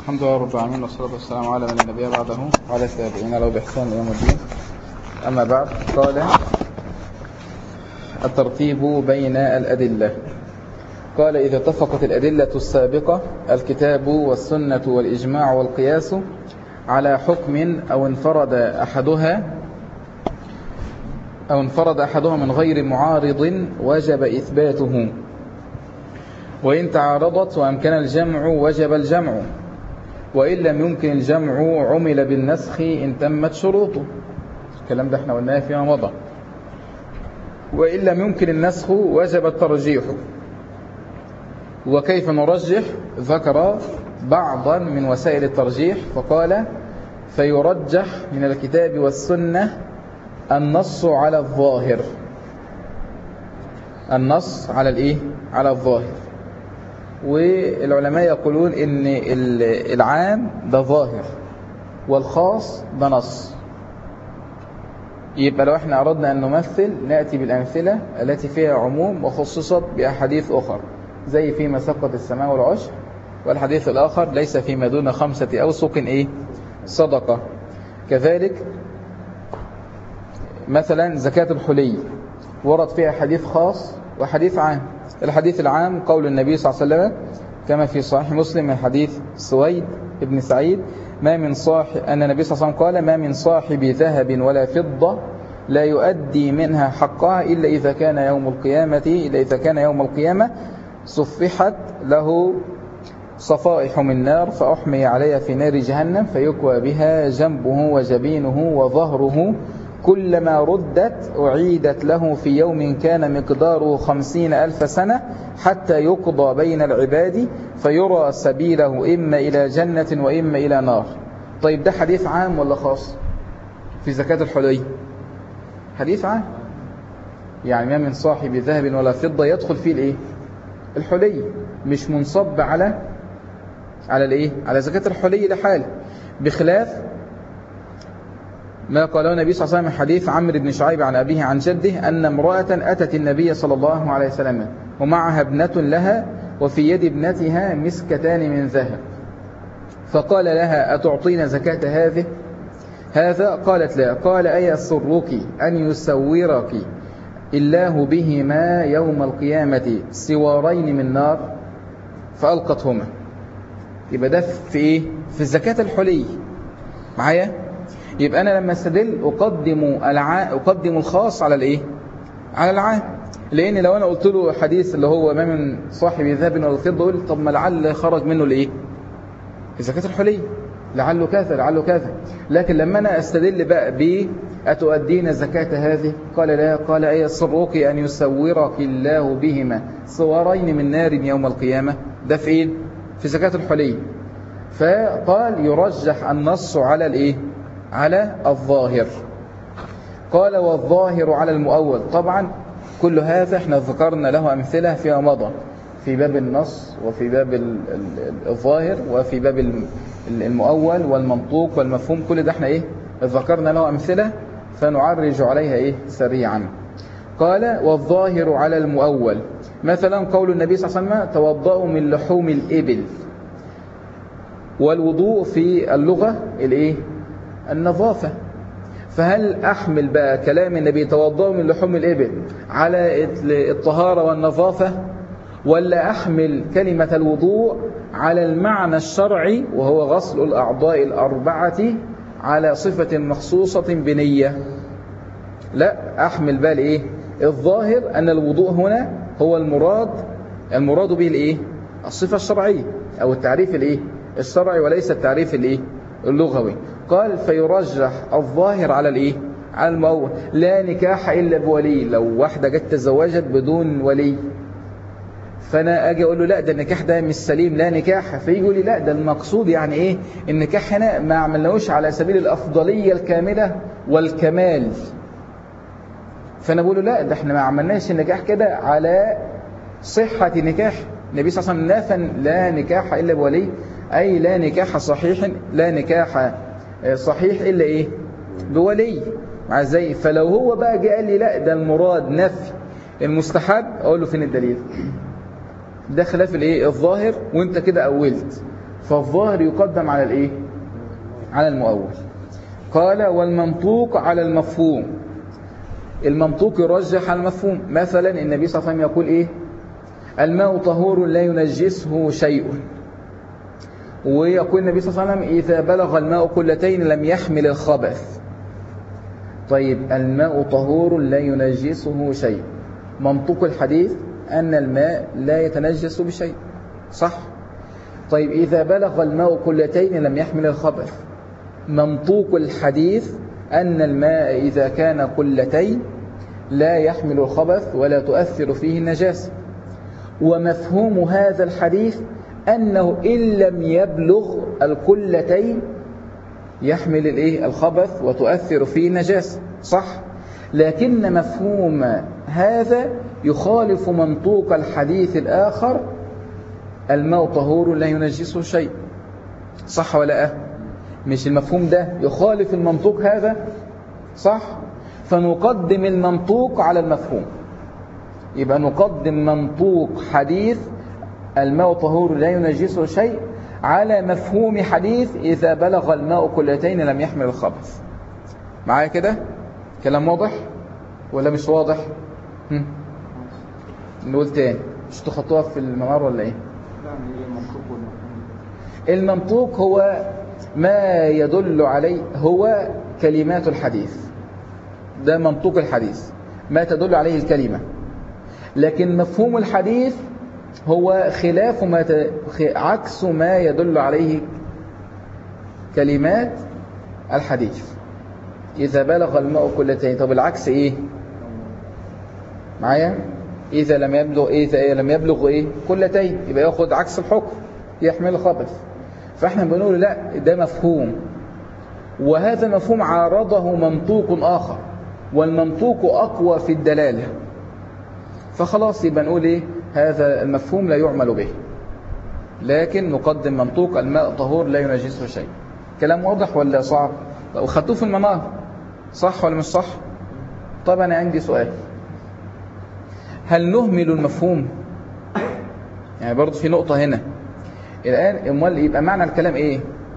الحمد لله رب العالمين، والصلاة والسلام على من النبي بعده وعلى التابعين له بإحسان يوم الدين. أما بعد، قال الترتيب بين الأدلة. قال: إذا اتفقت الأدلة السابقة الكتاب والسنة والإجماع والقياس على حكم أو انفرد أحدها من غير معارض وجب إثباته، وإن تعارضت وأمكن الجمع وجب الجمع، وإن لم يمكن الجمع عمل بالنسخ إن تمت شروطه. الكلام ده احنا قلناه فيما مضى. وإن لم يمكن النسخ وجب الترجيح. وكيف نرجح؟ ذكر بعضا من وسائل الترجيح فقال: فيرجح من الكتاب والسنة النص على الظاهر. النص على الايه؟ على الظاهر. والعلماء يقولون ان العام ده ظاهر والخاص ده نص. يبقى لو احنا أردنا أن نمثل نأتي بالأمثلة التي فيها عموم وخصصت بأحاديث أخرى، زي فيما سقط السماء والعشر، والحديث الآخر ليس فيما دون 5 أوسق صدقة. كذلك مثلا زكاة الحلي ورد فيها حديث خاص وحديث عام. الحديث العام قول النبي صلى الله عليه وسلم كما في صحيح مسلم من حديث سويد بن سعيد أن النبي صلى الله عليه وسلم قال: ما من صاحب ذهب ولا فضة لا يؤدي منها حقها إلا إذا كان يوم القيامة صفحت له صفائح من نار فأحمي عليها في نار جهنم فيكوى بها جنبه وجبينه وظهره، كلما ردت أعيدت له في يوم كان مقداره 50,000 سنة حتى يقضى بين العباد فيرى سبيله إما إلى جنة وإما إلى نار. طيب ده حديث عام ولا خاص؟ في زكاة الحلي حديث عام، يعني ما من صاحب ذهب ولا فضة يدخل فيه الايه؟ الحلي، مش منصب على الايه؟ على زكاة الحلي لحاله، بخلاف ما قاله النبي صلى الله عليه وسلم من حديث عمرو بن شعيب عن أبيه عن جده أن امرأة أتت النبي صلى الله عليه وسلم ومعها ابنة لها وفي يد ابنتها مسكتان من ذهب، فقال لها: أتعطين زكاة هذا؟ قالت: لا. قال: أيسرك أن يسورك الله بهما يوم القيامة سوارين من نار؟ فألقتهما. يبقى ده في إيه؟ في زكاة الحلي. معايا؟ يبقى أنا لما استدل أقدم الخاص على الإيه؟ على العام. لأن لو أنا قلت له حديث اللي هو ما من صاحب ذهب ولا فضة، قلت طب ما لعل خرج منه الإيه؟ في زكاة الحلي، لعله كذا. لكن لما أنا استدل بقى أتؤدين زكاة هذه؟ قال: لا. قال: أيسرك أن يسورك الله بهما صورين من نار يوم القيامة؟ ده في إيه؟ في زكاة الحلي. فقال: يرجح النص على الإيه؟ على الظاهر. قال: والظاهر على المؤول. طبعا كل هذا احنا ذكرنا له أمثلة فيما مضى، في باب النص وفي باب الظاهر وفي باب المؤول والمنطوق والمفهوم. كل ده احنا ذكرنا له أمثلة فنعرج عليها سريعا. قال: والظاهر على المؤول. مثلا قول النبي صلى الله عليه وسلم: توضأوا من لحوم الإبل. والوضوء في اللغة النظافة. فهل أحمل بقى كلام النبي توضأوا من لحوم الإبل على الطهارة والنظافة، ولا أحمل كلمة الوضوء على المعنى الشرعي وهو غسل الأعضاء الأربعة على صفة مخصوصة بنية؟ لا، أحمل بقى الظاهر أن الوضوء هنا هو المراد به الصفة الشرعية أو التعريف الشرعي وليس التعريف اللغوي. قال: فيرجح الظاهر على على المؤول. لا نكاح إلا بولي. لو واحدة جت تزوجت بدون ولي، فأنا أجي أقول له: لا، ده النكاح ده مش سليم، لا نكاح. فيجي يقول لي: لا، ده المقصود يعني النكاح هنا ما عملناهوش على سبيل الأفضلية الكاملة والكمال. فأنا بقول له: لا، ده احنا ما عملناش النكاح كده على صحة نكاح. النبي صلى الله عليه وسلم نافى: لا نكاح إلا بولي، أي لا نكاح صحيح إلا بولي. مع ازاي؟ فلو هو بقى جه قال لي: لا، ده المراد نفي المستحب، أقول له: فين الدليل؟ ده خلاف الظاهر، وانت كده أولت. فالظاهر يقدم على الايه؟ على المؤول. قال والمنطوق على المفهوم. المنطوق يرجح على المفهوم. مثلا النبي صلى الله عليه وسلم يقول ايه؟ الماء طهور لا ينجسه شيء. ويقول النبي صلى الله عليه وسلم إذا بلغ الماء قلتين لم يحمل الخبث. طيب الماء طهور لا ينجسه شيء، منطوق الحديث أن الماء لا يتنجس بشيء، صح؟ طيب إذا بلغ الماء قلتين لم يحمل الخبث، منطوق الحديث أن الماء إذا كان قلتين لا يحمل الخبث ولا تؤثر فيه النجاسة. ومفهوم هذا الحديث أنه إن لم يبلغ القلتين يحمل الخبث وتؤثر فيه النجاسة، صح؟ لكن مفهوم هذا يخالف منطوق الحديث الآخر الماء طهور لا ينجسه شيء، صح ولا مش المفهوم ده يخالف المنطوق هذا، صح؟ فنقدم المنطوق على المفهوم. يبقى نقدم منطوق حديث الماء طهور لا ينجسه شيء على مفهوم حديث إذا بلغ الماء قلتين لم يحمل الخبث. معايا كده؟ كلام واضح ولا مش واضح؟ نقول تاني، مش تخطوها في الممر ولا ايه؟ المنطوق هو ما يدل عليه، هو كلمات الحديث، ده منطوق الحديث، ما تدل عليه الكلمة. لكن مفهوم الحديث هو خلاف عكس ما يدل عليه كلمات الحديث. إذا بلغ الماء قلتين، طب العكس إيه؟ معايا؟ إذا لم يبلغ قلتين، يبقى ياخد عكس الحكم، يحمل خبث. فإحنا بنقول لا، ده مفهوم، وهذا مفهوم عارضه منطوق آخر، والمنطوق أقوى في الدلالة، فخلاص يبقى نقول هذا المفهوم لا يعمل به، لكن نقدم منطوق الماء طهور لا ينجسه شيء. كلام واضح ولا صعب؟ وخدتوه في المنار، صح ولا مش صح؟ طب أنا عندي سؤال، هل نهمل المفهوم؟ يعني برضو في نقطة هنا الآن، امال يبقى معنى الكلام ايه؟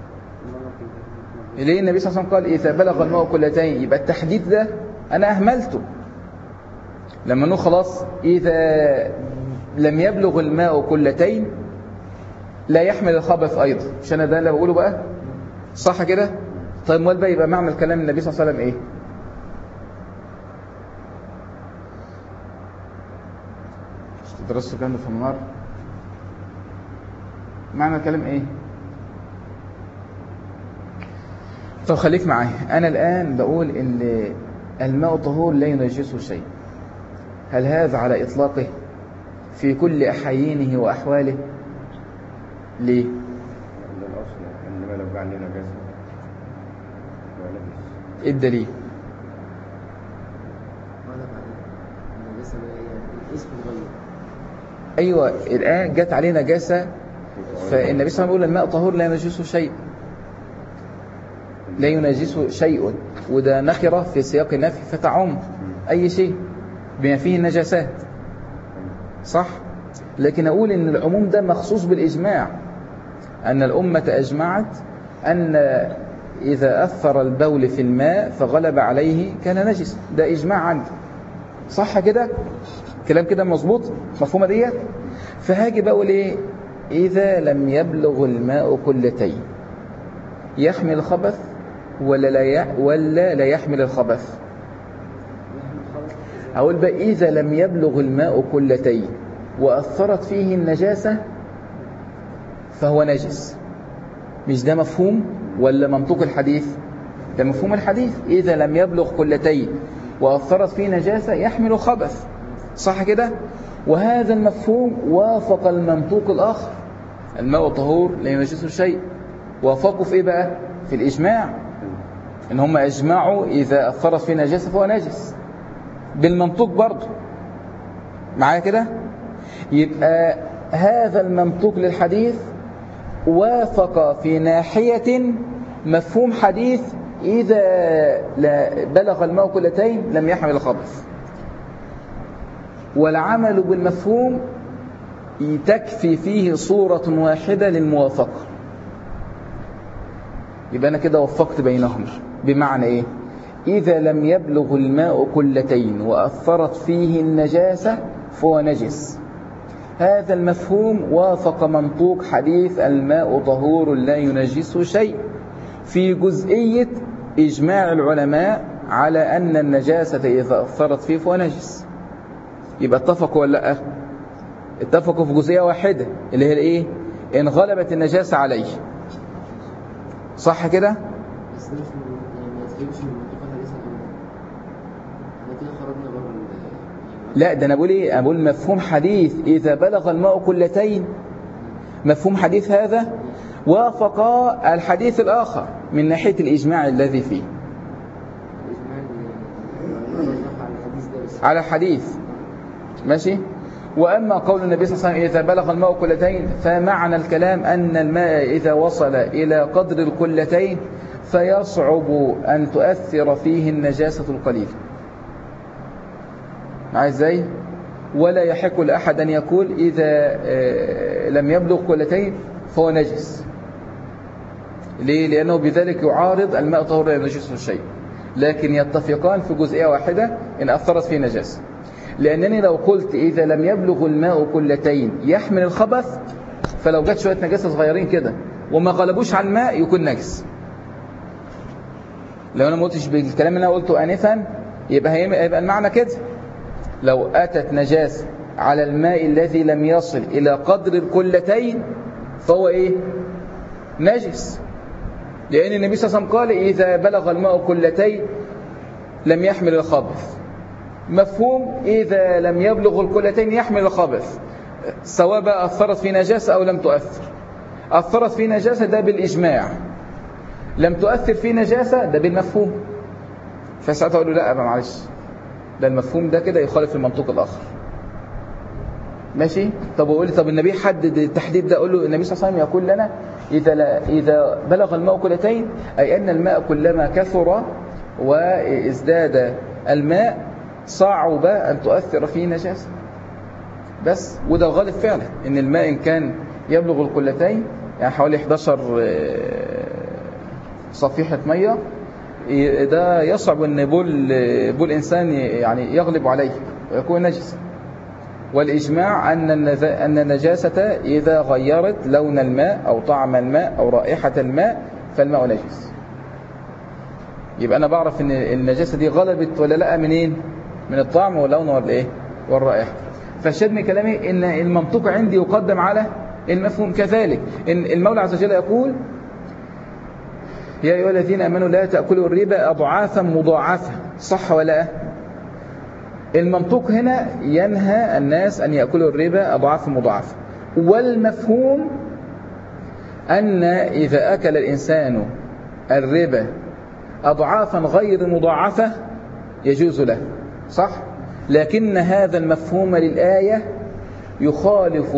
ليه النبي صلى الله عليه وسلم قال إذا بلغ الماء قلتين؟ يبقى التحديد ده أنا أهملته. لما نقول خلاص إذا لم يبلغ الماء قلتين لا يحمل الخبث أيضا، مش أنا ده اللي بقوله بقى، صح كده؟ طيب امال بقى يبقى معنى الكلام النبي صلى الله عليه وسلم ايه؟ مش تدرسوا الكلام في النار؟ معنى الكلام ايه؟ طب خليك معايا، انا الان بقول ان الماء طهور لا ينجسه شيء، هل هذا على اطلاقه في كل احايينه واحواله؟ ليه؟ ده الاصل، انما لو جعل لنا نجاسه ايه الدليل؟ ايوه الان جت عليه نجاسه، فالنبي صلى الله عليه وسلم يقول الماء طهور لا ينجسه شيء، لا ينجسه شيء، وده نكره في سياق النفي فتعم اي شيء بما فيه النجاسات، صح؟ لكن اقول ان العموم ده مخصوص بالاجماع، ان الامه اجمعت ان إذا أثر البول في الماء فغلب عليه كان نجس، ده إجماع عندي، صح كده؟ كلام كده مظبوط؟ مفهومة دي؟ فهاجي بقول إيه؟ إذا لم يبلغ الماء قلتين يحمل الخبث ولا لا يحمل الخبث؟ أقول بقى إذا لم يبلغ الماء قلتين وأثرت فيه النجاسة فهو نجس، مش ده مفهوم ولا منطوق الحديث؟ ده مفهوم الحديث، إذا لم يبلغ قلتين وأثرت فيه نجاسة يحمل خبث، صح كده؟ وهذا المفهوم وافق المنطوق الآخر، الماء طهور لا ينجسه شيء، وافقوا في إيه بقى؟ في الإجماع، إن هم أجمعوا إذا أثرت فيه نجاسة فهو نجس، بالمنطوق برضه. معايا كده؟ يبقى هذا المنطوق للحديث وافق في ناحية مفهوم حديث إذا بلغ الماء قلتين لم يحمل الخبث، والعمل بالمفهوم تكفي فيه صورة واحدة للموافقة، يبقى أنا كده وفقت بينهم. بمعنى إيه؟ إذا لم يبلغ الماء كلتين وأثرت فيه النجاسة فهو نجس. هذا المفهوم وافق منطوق حديث الماء طهور لا ينجسه شيء في جزئية إجماع العلماء على أن النجاسة إذا أثرت فيه فهو نجس. يبقى اتفقوا ولا لا؟ اتفقوا في جزئية واحدة اللي هي الإيه؟ إن غلبت النجاسة عليه. صح كده؟ لا، ده أنا بقول إيه؟ أقول مفهوم حديث إذا بلغ الماء كلتين، مفهوم حديث هذا وافق الحديث الآخر من ناحية الإجماع الذي فيه على الحديث. ماشي. وأما قول النبي صلى الله عليه وسلم إذا بلغ الماء كلتين، فمعنى الكلام أن الماء إذا وصل إلى قدر الكلتين فيصعب أن تؤثر فيه النجاسة القليلة. عايز ازاي؟ ولا يحق لأحد أن يقول إذا لم يبلغ كلتين فهو نجس. ليه؟ لأنه بذلك يعارض الماء طهور لا ينجسه شيء. لكن يتفقان في جزئية واحدة إن أثرت فيه نجاسة. لأنني لو قلت إذا لم يبلغ الماء كلتين يحمل الخبث، فلو جت شوية نجاسة صغيرين كده وما غلبوش على الماء يكون نجس. لو أنا ما قلتش بالكلام اللي أنا قلته آنفا يبقى المعنى كده. لو أتت نجاسة على الماء الذي لم يصل إلى قدر الكلتين فهو إيه؟ نجس. لأن النبي صلى الله عليه وسلم قال إذا بلغ الماء كلتين لم يحمل الخبث. مفهوم إذا لم يبلغ الكلتين يحمل الخبث، سواء بقى أثرت في نجاسة أو لم تؤثر. أثرت في نجاسة ده بالإجماع، لم تؤثر في نجاسة ده بالمفهوم. فساعتها أقول له لا أبقى معلش، ده المفهوم ده كده يخالف المنطوق الآخر. ماشي. طب وقول لي طب النبي حدد التحديد ده؟ أقول له النبي صلى الله عليه وسلم يقول لنا إذا بلغ الماء كلتين، أي أن الماء كلما كثر وازداد الماء صعب أن تؤثر فيه نجاسة بس. وده الغالب فعلا إن الماء إن كان يبلغ الكلتين، يعني حوالي 11 صفيحة مية، ده يصعب أن بول إنسان يعني يغلب عليه ويكون نجس. والإجماع أن النجاسة إذا غيرت لون الماء أو طعم الماء أو رائحة الماء فالماء نجس. يبقى أنا بعرف أن النجاسة دي غلبت ولا لا منين؟ من الطعم واللون والإيه؟ والرائحة. فالشاهد من كلامي إن المنطق عندي يقدم على المفهوم. كذلك إن المولى عز وجل يقول يا أيها الذين آمنوا لا تأكلوا الربا أضعافا مضاعفة. صح ولا؟ المنطق هنا ينهى الناس أن يأكلوا الربا أضعافا مضاعفة، والمفهوم أن إذا أكل الإنسان الربا أضعافا غير مضاعفة يجوز له. صح؟ لكن هذا المفهوم للآية يخالف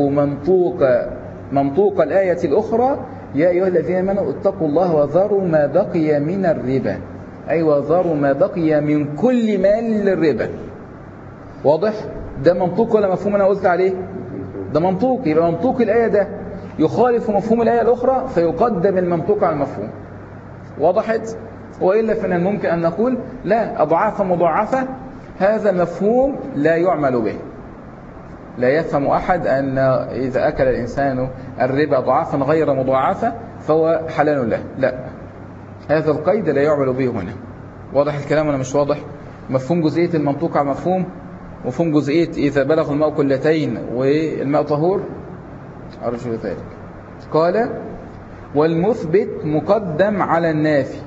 منطوق الآية الأخرى يا أيها الذين آمنوا اتقوا الله وذروا ما بقي من الربا، أي وذروا ما بقي من كل مال للربا. واضح؟ ده منطوق ولا مفهوم أنا قلت عليه؟ ده منطوق. يبقى منطوق الآية ده يخالف مفهوم الآية الأخرى فيقدم المنطوق على المفهوم. وضحت؟ وإلا فمن الممكن أن نقول لا، أضعاف مضاعفة هذا المفهوم لا يعمل به. لا يفهم أحد أن إذا أكل الإنسان الربا أضعافا غير مضاعفة فهو حلال له. لا، هذا القيد لا يعمل به هنا. واضح الكلام ولا مش واضح؟ مفهوم جزئية المنطوق على مفهوم، مفهوم جزئية إذا بلغ الماء كلتين والماء طهور. أرجو ذلك. قال والمثبت مقدم على النافي.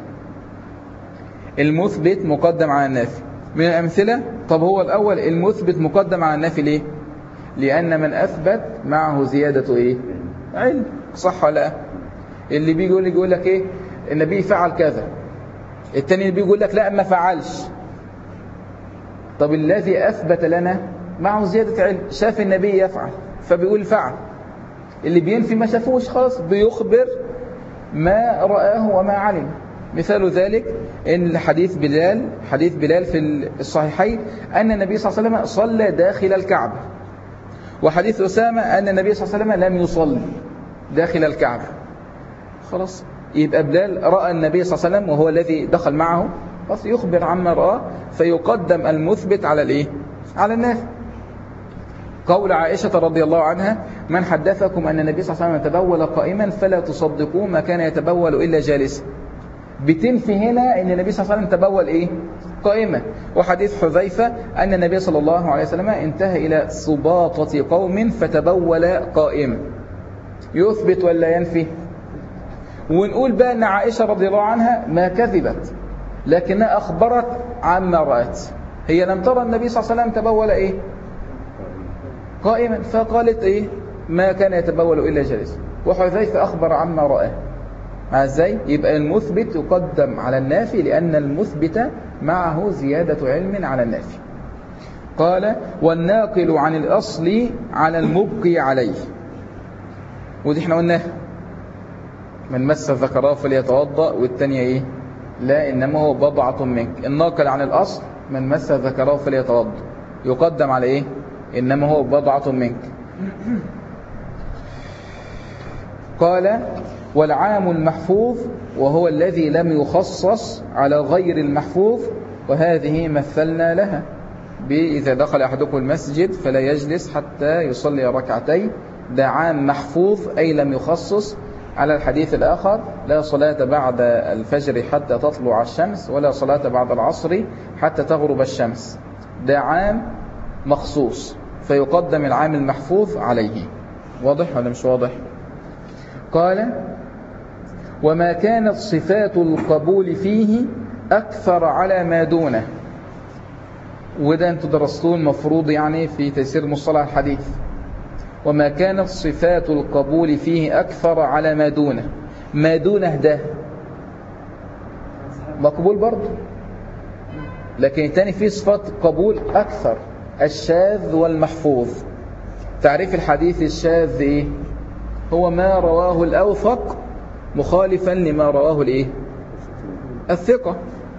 المثبت مقدم على النافي من الأمثلة. طب هو الأول المثبت مقدم على النافي ليه؟ لأن من أثبت معه زيادة إيه؟ علم. صح ولا؟ اللي بيجي يقول لك إيه؟ النبي فعل كذا، التاني اللي بيقول لك لا ما فعلش. طب الذي أثبت لنا معه زيادة علم، شاف النبي يفعل فبيقول فعل. اللي بينفي ما شافوش خلاص بيخبر ما رآه وما علم. مثال ذلك إن حديث بلال في الصحيحين أن النبي صلى الله عليه وسلم صلى داخل الكعبة، وحديث أسامة أن النبي صلى الله عليه وسلم لم يصلي داخل الكعبة. خلاص يبقى بلال رأى النبي صلى الله عليه وسلم وهو الذي دخل معه، بس يخبر عما رأى، فيقدم المثبت على الايه؟ على النافي. قول عائشة رضي الله عنها: من حدثكم أن النبي صلى الله عليه وسلم تبول قائما فلا تصدقوه، ما كان يتبول إلا جالسا. بتنفي هنا أن النبي صلى الله عليه وسلم تبول إيه؟ قائما. وحديث حذيفة أن النبي صلى الله عليه وسلم انتهى إلى سباطة قوم فتبول قائما. يثبت ولا ينفي؟ ونقول بقى أن عائشة رضي الله عنها ما كذبت، لكنها أخبرت عما رأت. هي لم ترى النبي صلى الله عليه وسلم تبول إيه؟ قائما، فقالت إيه؟ ما كان يتبول إلا جالسا. وحذيفة أخبر عما رأى. ازاي؟ يبقى المثبت يقدم على النافي لأن المثبت معه زيادة علم على النافي. قال: والناقل عن الأصل على المبقي عليه. ودي احنا قلناها، من مس ذكره فليتوضأ، والثانية ايه؟ لا، إنما هو بضعة منك. الناقل عن الأصل من مس ذكره فليتوضأ، يقدم على ايه؟ إنما هو بضعة منك. قال: والعام المحفوظ وهو الذي لم يخصص على غير المحفوظ، وهذه مثلنا لها إذا دخل أحدكم المسجد فلا يجلس حتى يصلي ركعتين. ده عام محفوظ أي لم يخصص. على الحديث الآخر: لا صلاة بعد الفجر حتى تطلع الشمس، ولا صلاة بعد العصر حتى تغرب الشمس. ده عام مخصوص، فيقدم العام المحفوظ عليه. واضح ولا مش واضح؟ قال: وما كانت صفات القبول فيه أكثر على ما دونه. وده أنتوا درستوه المفروض يعني في تيسير مصطلح الحديث. وما كانت صفات القبول فيه أكثر على ما دونه. ما دونه ده مقبول برضه، لكن الثاني فيه صفات قبول أكثر، الشاذ والمحفوظ. تعريف الحديث الشاذ إيه؟ هو ما رواه الأوثق مخالفا لما رواه الإيه؟ الثقة.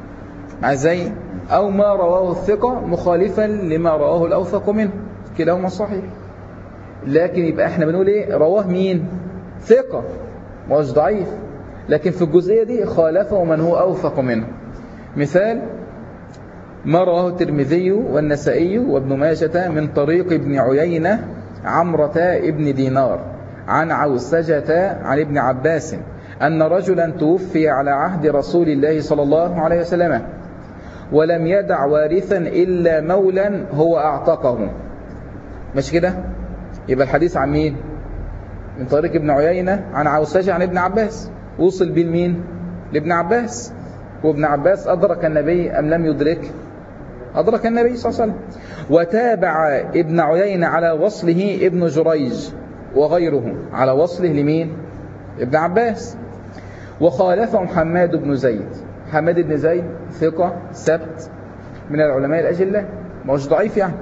زي أو ما رواه الثقة مخالفا لما رواه الأوثق منه، كلاهما صحيح. لكن يبقى احنا بنقول ايه؟ رواه مين؟ ثقة، مش ضعيف، لكن في الجزئية دي خالفه من هو أوثق منه. مثال: ما رواه الترمذي والنسائي وابن ماجة من طريق ابن عيينة عمرة ابن دينار عن عوسجة عن ابن عباس أن رجلا توفي على عهد رسول الله صلى الله عليه وسلم ولم يدع وارثا إلا مولا هو أعتقه. مش كده؟ يبقى الحديث عن مين؟ من طريق ابن عيينة عن عوسجة عن ابن عباس. وصل بين مين؟ لابن عباس. وابن عباس أدرك النبي أم لم يدرك؟ أدرك النبي صلى الله عليه وسلم. وتابع ابن عيينة على وصله ابن جريج وغيره على وصله لمين؟ ابن عباس. وخالفهم حماد بن زيد. حماد بن زيد ثقة سبت من العلماء الأجلة، مش ضعيف يعني.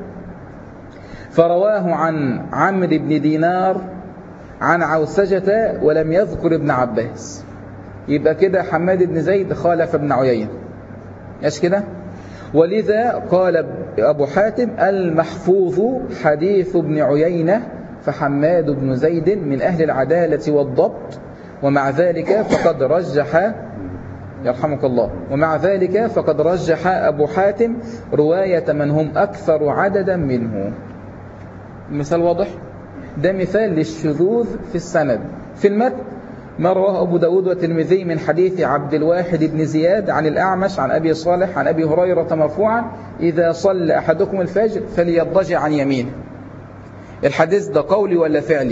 فرواه عن عمرو بن دينار عن عوسجة ولم يذكر ابن عباس. يبقى كده حماد بن زيد خالف ابن عيينة، مش كده؟ ولذا قال أبو حاتم: المحفوظ حديث ابن عيينة، فحماد بن زيد من أهل العدالة والضبط، ومع ذلك فقد رجح يرحمك الله، ومع ذلك فقد رجح أبو حاتم رواية من هم أكثر عددا منه. المثال واضح؟ ده مثال للشذوذ في السند. في المتن: ما رواه أبو داود والترمذي من حديث عبد الواحد بن زياد عن الأعمش عن أبي صالح عن أبي هريرة مرفوعا: إذا صلى أحدكم الفجر فليضجع عن يمينه. الحديث ده قولي ولا فعلي؟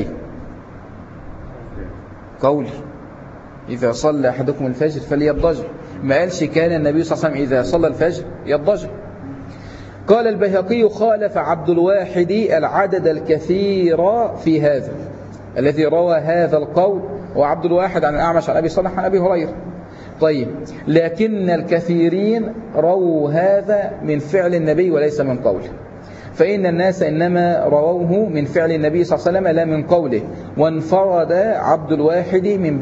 قولي. إذا صلى أحدكم الفجر فليضجع، ما قالش كان النبي صلى الله عليه وسلم إذا صلى الفجر يضجع. قال البيهقي: خالف عبد الواحد العدد الكثير في هذا، الذي روى هذا القول وعبد الواحد عن الأعمش عن أبي صالح عن أبي هريرة. طيب، لكن الكثيرين رووا هذا من فعل النبي وليس من قوله، فإن الناس إنما رووه من فعل النبي صلى الله عليه وسلم لا من قوله. وانفرد عبد الواحد من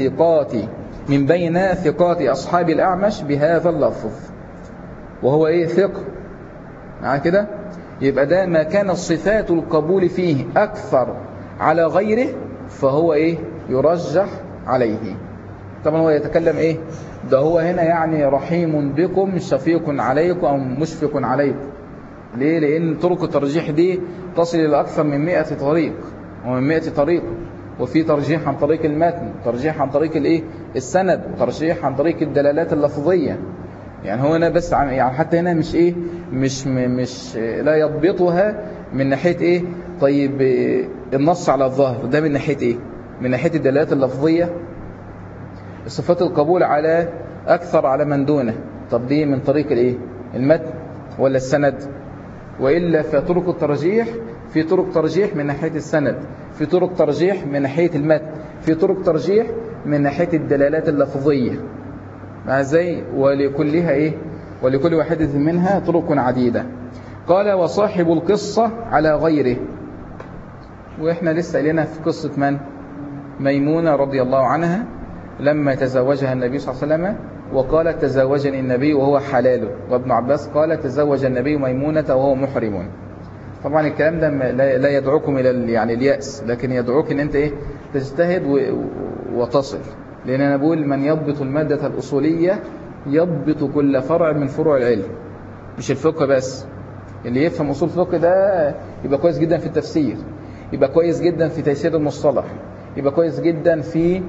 بين ثقات أصحاب الأعمش بهذا اللفظ، وهو إيه؟ ثقة. مع كده يبقى ده ما كان صفات القبول فيه أكثر على غيره فهو إيه؟ يرجح عليه. طبعا هو يتكلم ايه؟ ده هو هنا يعني رحيم بكم شفيق عليكم او مشفق عليكم. ليه؟ لان طرق الترجيح دي تصل الى اكثر من 100 طريق ومن 100 طريق، وفي ترجيح عن طريق المتن، ترجيح عن طريق الايه؟ السند، وترجيح عن طريق الدلالات اللفظيه. يعني هو هنا بس يعني حتى هنا مش ايه، مش لا يضبطها من ناحيه ايه. طيب النص على الظاهر ده من ناحيه ايه؟ من ناحيه الدلالات اللفظيه، صفات القبول على اكثر على من دونه. طب دي من طريق الايه؟ المتن ولا السند؟ والا فطرق الترجيح، في طرق ترجيح من ناحيه السند، في طرق ترجيح من ناحيه المتن، في طرق ترجيح من ناحيه الدلالات اللفظيه. مع زي ولكلها ايه؟ ولكل واحدة منها طرق عديدة. قال وصاحب القصة على غيره. واحنا لسه قلنا في قصة من؟ ميمونة رضي الله عنها لما تزوجها النبي صلى الله عليه وسلم وقالت تزوجني النبي وهو حلاله، وابن عباس قال تزوج النبي ميمونة وهو محرم. طبعا الكلام ده لا يدعوكم الى يعني اليأس، لكن يدعوك ان انت ايه؟ تجتهد وتصل. لأن أنا بقول من يضبط المادة الأصولية يضبط كل فرع من فروع العلم، مش الفقه بس. اللي يفهم أصول الفقه ده يبقى كويس جدا في التفسير، يبقى كويس جدا في تيسير المصطلح، يبقى كويس جدا في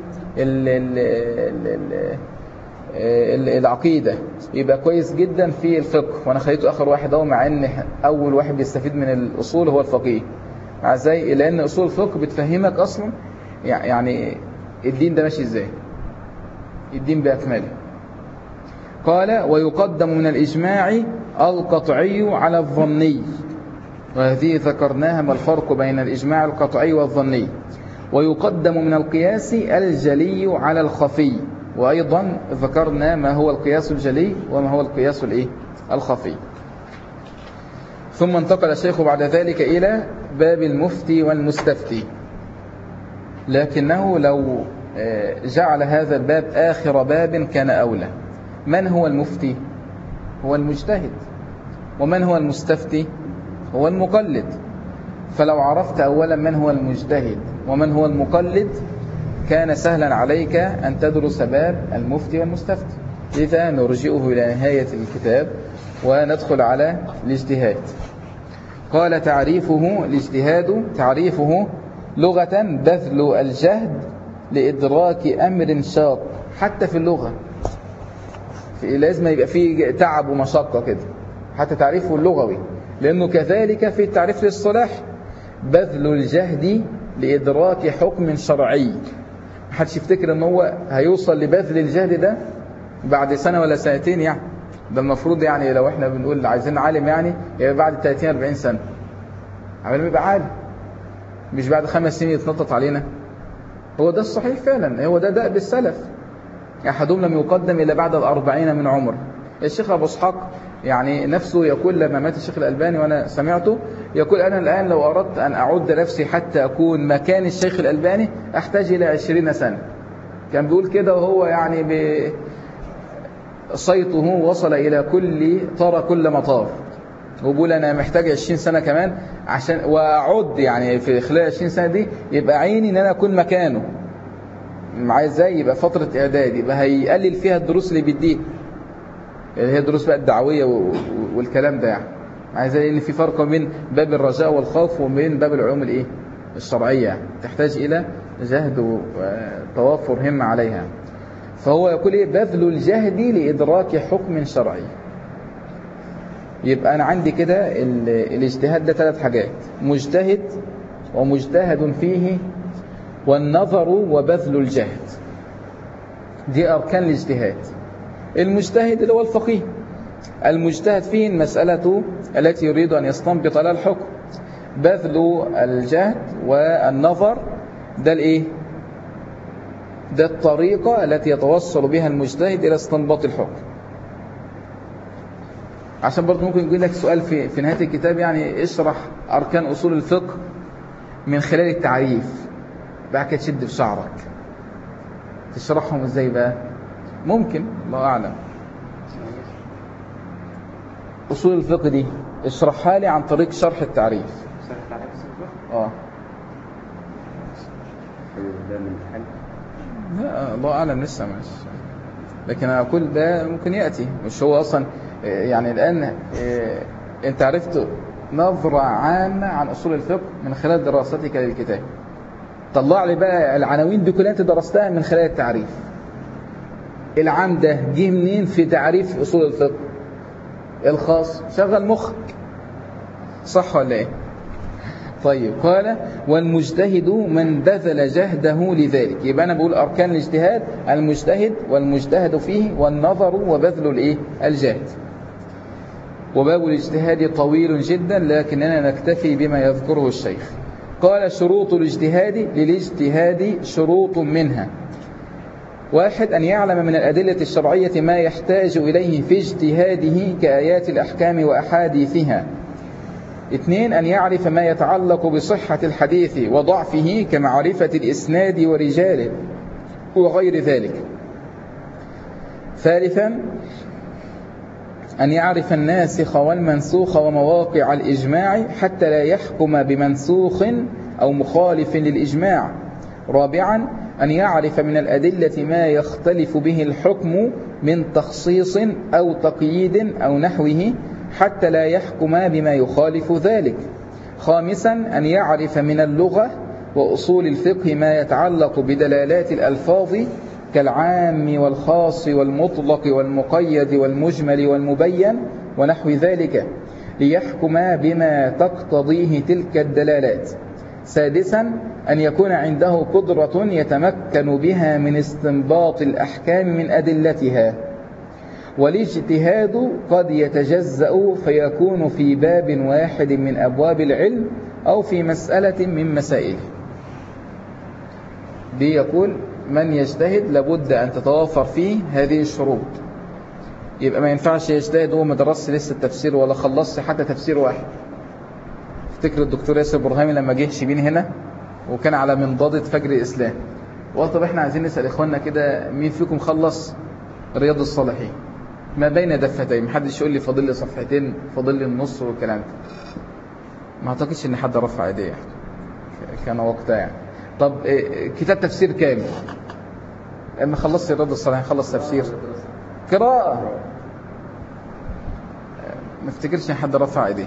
العقيدة، يبقى كويس جدا في الفقه. وأنا خليته آخر واحد أهو، مع أن أول واحد بيستفيد من الأصول هو الفقيه. مع زي لأن أصول الفقه بتفهمك أصلا يعني الدين ده ماشي ازاي، الدين بأكمله. قال ويقدم من الإجماع القطعي على الظني، وهذه ذكرناها ما الفرق بين الإجماع القطعي والظني. ويقدم من القياس الجلي على الخفي، وأيضا ذكرنا ما هو القياس الجلي وما هو القياس الخفي. ثم انتقل الشيخ بعد ذلك إلى باب المفتي والمستفتي، لكنه لو جعل هذا الباب آخر باب كان أولى. من هو المفتي؟ هو المجتهد. ومن هو المستفتي؟ هو المقلد. فلو عرفت أولا من هو المجتهد ومن هو المقلد كان سهلا عليك أن تدرس باب المفتي والمستفتي. لذا نرجئه إلى نهاية الكتاب وندخل على الاجتهاد. قال تعريفه الاجتهاد تعريفه لغة بذل الجهد لإدراك أمر شاق. حتى في اللغة لازم يبقى فيه تعب ومشقة كده، حتى تعريفه اللغوي. لأنه كذلك في التعريف للصلاح بذل الجهد لإدراك حكم شرعي. محدش يفتكر ان هو هيوصل لبذل الجهد ده بعد سنة ولا سنتين. يعني ده المفروض يعني لو احنا بنقول عايزين عالم يعني يبقى بعد 30-40 سنة عمال يبقى عالم، مش بعد 5 سنين يتنطط علينا. هو ده الصحيح فعلا، هو ده دأب السلف. أحدهم لم يقدم إلا بعد 40 من عمر. الشيخ أبو اسحاق يعني نفسه يقول لما مات الشيخ الألباني وأنا سمعته يقول أنا الآن لو أردت أن أعد نفسي حتى أكون مكان الشيخ الألباني أحتاج إلى 20 سنة. كان بيقول كده وهو يعني صيته وصل إلى كل مطار، وبقول أنا محتاج 20 سنة كمان عشان وأعد يعني في خلال 20 سنة دي يبقى عيني إن أنا أكون مكانه. معايا إزاي؟ يبقى فترة إعداد، يبقى هيقلل فيها الدروس اللي بيديه، اللي هي الدروس بقى الدعوية والكلام ده. يعني معايا إزاي؟ إن في فرق بين باب الرجاء والخوف وبين باب العلوم الإيه الشرعية، تحتاج إلى جهد وتوافر همة عليها. فهو يقول إيه؟ بذل الجهد لإدراك حكم شرعي. يبقى أنا عندي كده الاجتهاد ده 3 حاجات: مجتهد ومجتهد فيه والنظر وبذل الجهد. دي أركان الاجتهاد. المجتهد اللي هو الفقيه، المجتهد فيه المسألة التي يريد أن يستنبط لها الحكم. بذل الجهد والنظر ده الإيه؟ ده الطريقة التي يتوصل بها المجتهد إلى استنباط الحكم. عشان برضو ممكن يقول لك سؤال في نهاية الكتاب، يعني اشرح أركان أصول الفقه من خلال التعريف، بقى كده تشد في شعرك. تشرحهم ازاي بقى؟ ممكن، الله أعلم. أصول الفقه دي اشرحها لي عن طريق شرح التعريف. شرح التعريف لا الله أعلم لسه مش، لكن أقول ده ممكن يأتي، مش هو أصلا يعني الآن أنت عرفت نظرة عامة عن أصول الفقه من خلال دراستك للكتاب. طلع لي بقى العناوين دي كلها أنت درستها من خلال التعريف. العام ده جه منين في تعريف أصول الفقه؟ الخاص شغل مخك، صح ولا إيه؟ طيب قال والمجتهد من بذل جهده لذلك. يبقى أنا بقول أركان الاجتهاد: المجتهد والمجتهد فيه والنظر وبذل الإيه؟ الجهد. وباب الاجتهاد طويل جدا لكننا نكتفي بما يذكره الشيخ. قال شروط الاجتهاد: للاجتهاد شروط منها: 1 أن يعلم من الأدلة الشرعية ما يحتاج إليه في اجتهاده كآيات الأحكام وأحاديثها. 2 أن يعرف ما يتعلق بصحة الحديث وضعفه كمعرفة الإسناد ورجاله وغير ذلك. 3 أن يعرف الناسخ والمنسوخ ومواقع الإجماع حتى لا يحكم بمنسوخ أو مخالف للإجماع. 4 أن يعرف من الأدلة ما يختلف به الحكم من تخصيص أو تقييد أو نحوه حتى لا يحكم بما يخالف ذلك. 5 أن يعرف من اللغة وأصول الفقه ما يتعلق بدلالات الألفاظ كالعام والخاص والمطلق والمقيد والمجمل والمبين ونحو ذلك ليحكم بما تقتضيه تلك الدلالات. 6 أن يكون عنده قدرة يتمكن بها من استنباط الأحكام من أدلتها. والاجتهاد قد يتجزأ فيكون في باب واحد من أبواب العلم أو في مسألة من مسائله. دي يقول من يجتهد لابد أن تتوافر فيه هذه الشروط. يبقى ما ينفعش يجتهد وهو ما درسش لسه التفسير ولا خلصش حتى تفسير واحد. افتكر الدكتور ياسر برهامي لما جه شبين هنا وكان على منضدة فجر الإسلام وقال طب احنا عايزين نسأل إخواننا كده مين فيكم خلص رياض الصالحين ما بين دفتين، محدش يقول لي فاضل لي صفحتين فاضل لي النص والكلام ده. ما اعتقدش ان حد رفع ايديه كان وقتها يعني. طب كتاب تفسير كامل اما خلصت رياض الصالحين خلص تفسير قراءة ما افتكرش ان حد رفع ايديه،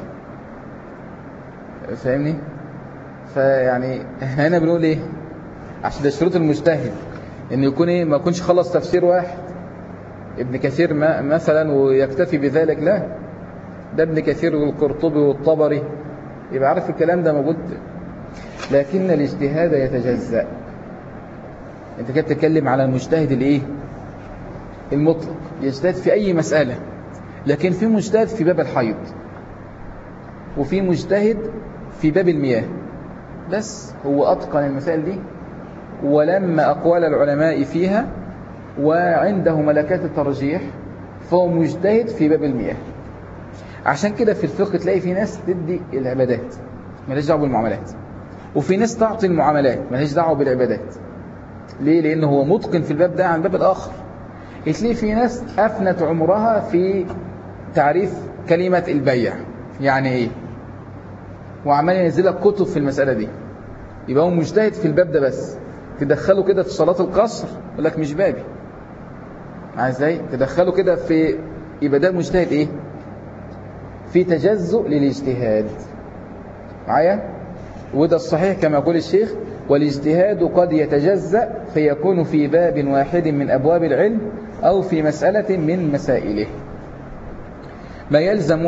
فاهمني؟ فيعني هنا بنقول ايه عشان ده شروط المجتهد ان يكون ايه ما يكونش خلص تفسير واحد ابن كثير مثلا ويكتفي بذلك، لا ده ابن كثير والقرطبي والطبري يبقى عارف الكلام ده موجود. لكن الاجتهاد يتجزأ. انت كده بتتكلم على المجتهد الايه المطلق يجتهد في اي مسألة، لكن في مجتهد في باب الحيض وفي مجتهد في باب المياه بس هو أتقن المسائل دي ولما أقوال العلماء فيها وعنده ملكات الترجيح فهو مجتهد في باب المياه. عشان كده في الفقه تلاقي في ناس تدي العبادات مالهاش دعوه بالمعاملات وفي ناس تعطي المعاملات مالهاش دعوه بالعبادات. ليه؟ لأنه هو متقن في الباب ده عن الباب الآخر. تلاقي في ناس أفنت عمرها في تعريف كلمة البيع يعني إيه وعمال ينزل لك كتب في المسألة دي، يبقى هو مجتهد في الباب ده بس. تدخله كده في صلاة القصر يقول لك مش بابي، عايز ازاي تدخله كده في يبقى ده مجتهد ايه في تجزؤ للاجتهاد معايا. وده الصحيح كما يقول الشيخ والاجتهاد قد يتجزأ فيكون في باب واحد من أبواب العلم أو في مسألة من مسائله. ما يلزم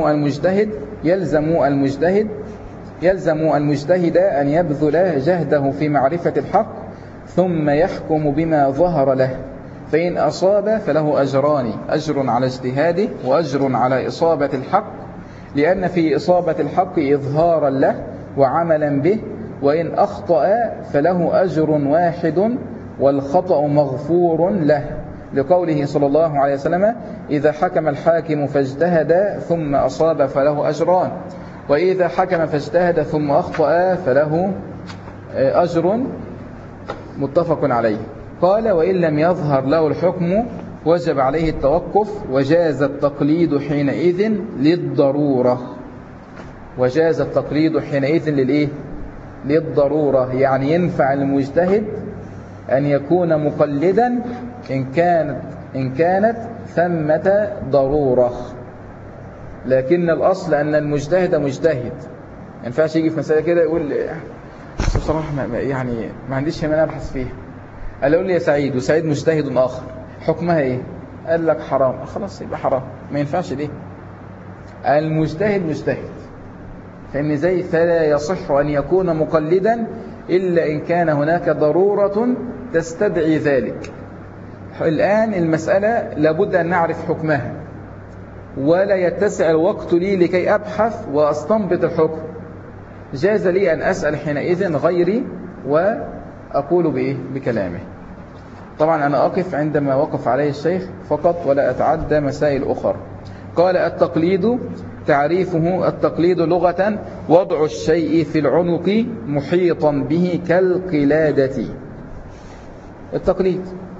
المجتهد أن يبذل جهده في معرفة الحق ثم يحكم بما ظهر له، فإن أصاب فله أجران: أجر على اجتهاده وأجر على إصابة الحق، لأن في إصابة الحق إظهارا له وعملا به، وإن أخطأ فله أجر واحد والخطأ مغفور له، لقوله صلى الله عليه وسلم: إذا حكم الحاكم فاجتهد ثم أصاب فله أجران، وإذا حكم فاجتهد ثم أخطأ فله أجر، متفق عليه. قال: وإن لم يظهر له الحكم وجب عليه التوقف، وجاز التقليد حينئذ للضرورة. وجاز التقليد حينئذ للإيه؟ للضرورة، يعني ينفع المجتهد أن يكون مقلدا إن كانت ثمة ضرورة، لكن الأصل أن المجتهد مجتهد. ما ينفعش يجي في مسألة كده يقول بصراحة يعني ما عنديش همين أبحث فيها. قال يقول لي يا سعيد، وسعيد مجتهد آخر، حكمها إيه؟ قال لك حرام. خلاص يبقى حرام، ما ينفعش دي. المجتهد مجتهد، فإن زي فلا يصح أن يكون مقلدا إلا إن كان هناك ضرورة تستدعي ذلك. الآن المسألة لابد أن نعرف حكمها، ولا يتسع الوقت لي لكي أبحث وأستنبط الحكم. جاز لي أن أسأل حينئذ غيري وأقول بإيه؟ بكلامه. طبعا أنا أقف عندما وقف عليه الشيخ فقط، ولا أتعدى مسائل أخرى. قال التقليد تعريفه: التقليد لغة وضع الشيء في العنق محيطا به كالقلادة. التقليد.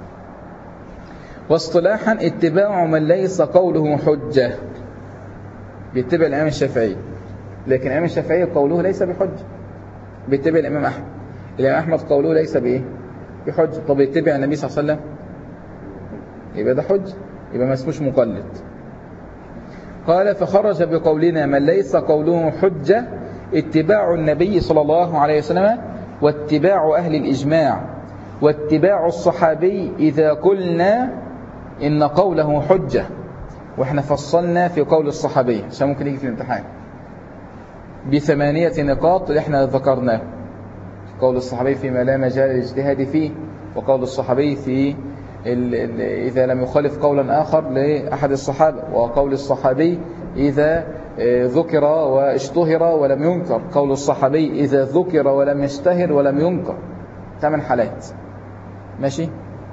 واصطلاحا اتباع من ليس قوله حجة. بيتبع الإمام الشافعي، لكن الإمام الشافعي قوله ليس بحجة. بيتبع الإمام أحمد، الإمام أحمد قوله ليس بإيه؟ بحجة. طب يتبع النبي صلى الله عليه وسلم، يبقى ده حجة، يبقى ما اسموش مقلد. قال فخرج بقولنا من ليس قوله حجة اتباع النبي صلى الله عليه وسلم، واتباع أهل الإجماع، واتباع الصحابي إذا قلنا إن قوله حجة. وإحنا فصلنا في قول الصحابي عشان ممكن يجي في الامتحان ب8 نقاط اللي إحنا ذكرناه. قول الصحابي فيما لا مجال للاجتهاد فيه، وقول الصحابي في إذا لم يخالف قولا آخر لأحد الصحابة، وقول الصحابي إذا ذكر واشتهر ولم ينكر، قول الصحابي إذا ذكر ولم يشتهر ولم ينكر. 8 حالات. ماشي؟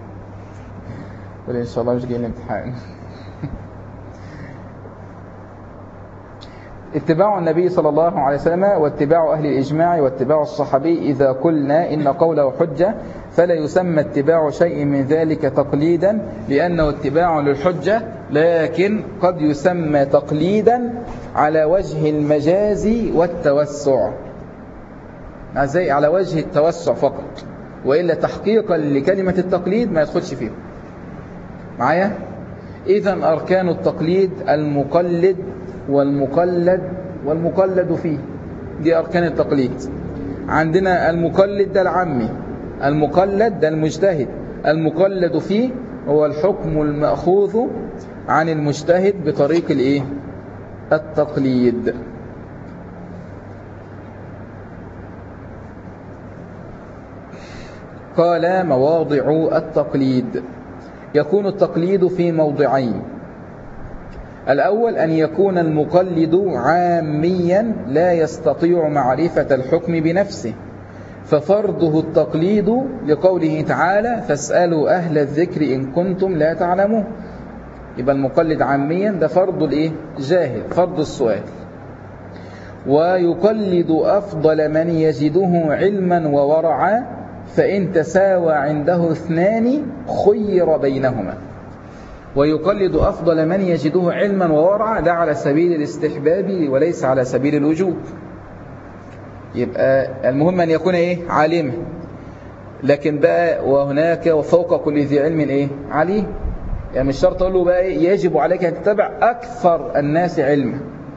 إن شاء الله مش جاي الامتحان. اتباع النبي صلى الله عليه وسلم، واتباع أهل الإجماع، واتباع الصحابي إذا قلنا إن قوله حجة، فلا يسمى اتباع شيء من ذلك تقليدا لأنه اتباع للحجة، لكن قد يسمى تقليدا على وجه المجاز والتوسع. ازاي؟ على وجه التوسع فقط، وإلا تحقيقا لكلمة التقليد ما يدخلش فيه. معايا؟ إذن أركان التقليد: المقلد والمقلد والمقلد فيه. دي أركان التقليد. عندنا المقلد ده العامي، المقلد ده المجتهد، المقلد فيه هو الحكم المأخوذ عن المجتهد بطريق الايه؟ التقليد. قال مواضع التقليد: يكون التقليد في موضعين. الأول أن يكون المقلد عاميا لا يستطيع معرفة الحكم بنفسه، ففرضه التقليد لقوله تعالى: فاسألوا أهل الذكر إن كنتم لا تعلمون. يبقى المقلد عاميا ده فرض الايه؟ جاهل، فرض السؤال. ويقلد أفضل من يجده علما وورعا، فإن تساوى عنده اثنان خير بينهما. ويقلد أفضل من يجده علما وورعا ده على سبيل الاستحباب وليس على سبيل الوجوب. يبقى المهم أن يكون ايه؟ عالما. لكن بقى وهناك وفوق كل ذي علم ايه؟ عليه. يعني مش شرط اقول له بقى ايه؟ يجب عليك ان تتبع اكثر الناس علما.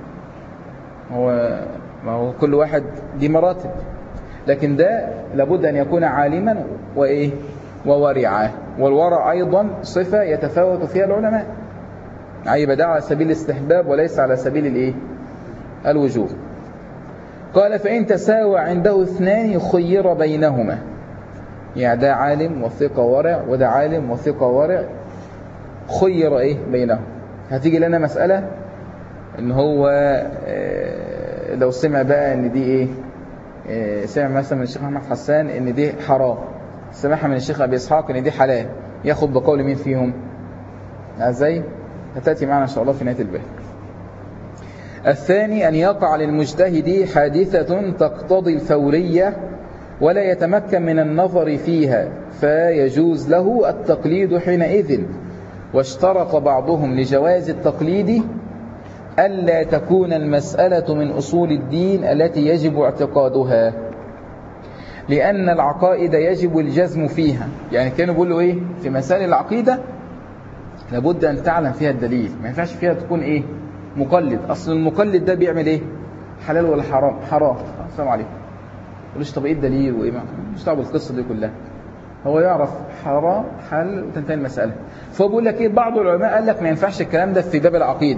ما هو كل واحد دي مراتب، لكن ده لابد ان يكون عالما وايه؟ وورعا. والورع ايضا صفة يتفاوت فيها العلماء. يبقى ده على سبيل الاستحباب وليس على سبيل الايه؟ الوجوب. قال فإن تساوى عنده اثنان خير بينهما. يعني ده عالم وثقة ورع، وده عالم وثقة ورع، خير ايه بينهم. هتيجي لنا مسألة ان هو لو سمع بقى ان دي ايه، سمع مثلا من الشيخ محمد حسان ان دي حرام، سمعها من الشيخ ابي اسحاق ان دي حلال، ياخد بقول مين فيهم؟ ازاي؟ هتأتي معنا ان شاء الله في نهاية الباب. الثاني أن يقع للمجتهد حادثة تقتضي الفورية ولا يتمكن من النظر فيها، فيجوز له التقليد حينئذ. واشترط بعضهم لجواز التقليد ألا تكون المسألة من أصول الدين التي يجب اعتقادها. لأن العقائد يجب الجزم فيها. يعني كانوا بيقولوا إيه في مسائل العقيدة لابد أن تعلم فيها الدليل، ما ينفعش فيها تكون إيه مقلد. أصل المقلد ده بيعمل إيه؟ حلال ولا حرام؟ حرام. السلام عليكم. قولوش طب إيه الدليل وإيه؟ مش دعوه بالقصة دي كلها، هو يعرف حرام حل وتنتهي المسألة. فبقول لك إيه، بعض العلماء قال لك ما ينفعش الكلام ده في باب العقيدة،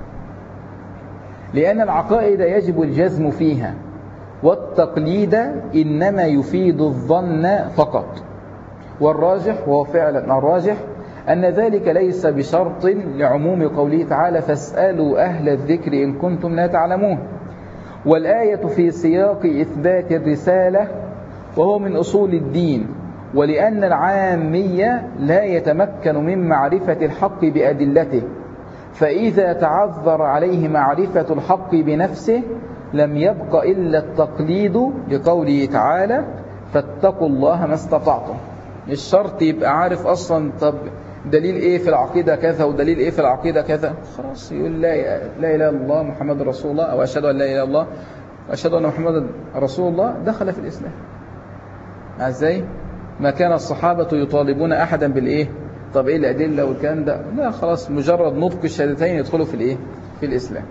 لأن العقائد يجب الجزم فيها، والتقليد إنما يفيد الظن فقط. والراجح، وهو فعلا الراجح، أن ذلك ليس بشرط لعموم قوله تعالى فاسألوا أهل الذكر إن كنتم لا تعلمون. والآية في سياق إثبات الرسالة وهو من أصول الدين، ولأن العامية لا يتمكن من معرفة الحق بأدلته، فإذا تعذر عليه معرفة الحق بنفسه لم يبق إلا التقليد لقوله تعالى فاتقوا الله ما استطعتم. مش شرط يبقى عارف أصلا طب دليل إيه في العقيدة كذا ودليل إيه في العقيدة كذا، خلاص يقول لا إله إلا الله محمد رسول الله، أو أشهد أن لا إله إلا الله وأشهد أن محمد رسول الله، دخل في الإسلام. ازاي؟ ما كان الصحابة يطالبون أحدا بالإيه؟ طب إيه الأدلة والكلام ده؟ لا، خلاص مجرد نطق الشهادتين يدخلوا في الإيه؟ في الإسلام.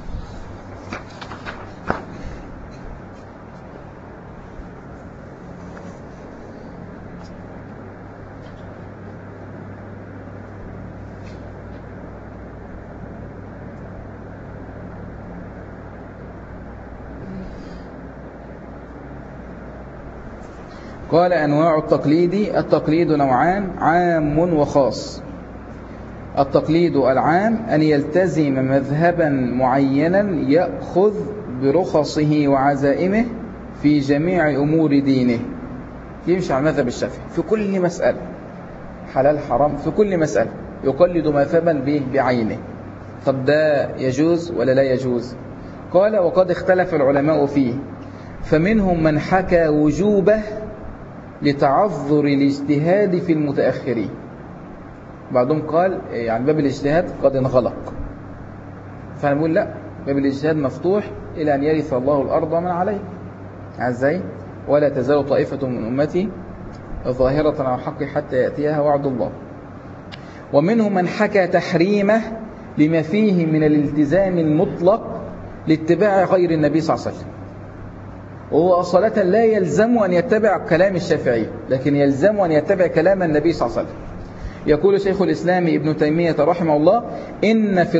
قال أنواع التقليد. التقليد نوعان، عام وخاص. التقليد العام أن يلتزم مذهبا معينا يأخذ برخصه وعزائمه في جميع أمور دينه، يمشي على المذهب الشافعي في كل مسألة، حلال حرام في كل مسألة يقلد مذهبا به بعينه. طب ده يجوز ولا لا يجوز؟ قال وقد اختلف العلماء فيه، فمنهم من حكى وجوبه لتعذر الاجتهاد في المتأخرين. بعضهم قال يعني باب الاجتهاد قد انغلق، فنقول لا، باب الاجتهاد مفتوح إلى أن يرث الله الأرض ومن عليه. ازاي؟ ولا تزال طائفة من أمتي ظاهرة على الحق حتى يأتيها وعد الله. ومنهم من حكى تحريمه لما فيه من الالتزام المطلق لاتباع غير النبي صلى الله عليه وسلم، وهو أصالة لا يلزم أن يتبع كلام الشافعي، لكن يلزم أن يتبع كلام النبي صلى الله عليه وسلم. يقول شيخ الإسلام ابن تيمية رحمه الله إن في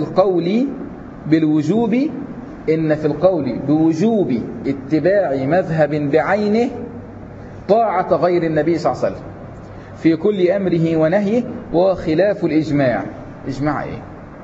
القول بوجوب اتباع مذهب بعينه طاعة غير النبي صلى الله عليه وسلم في كل أمره ونهيه، وخلاف الإجماع. إجماع إيه؟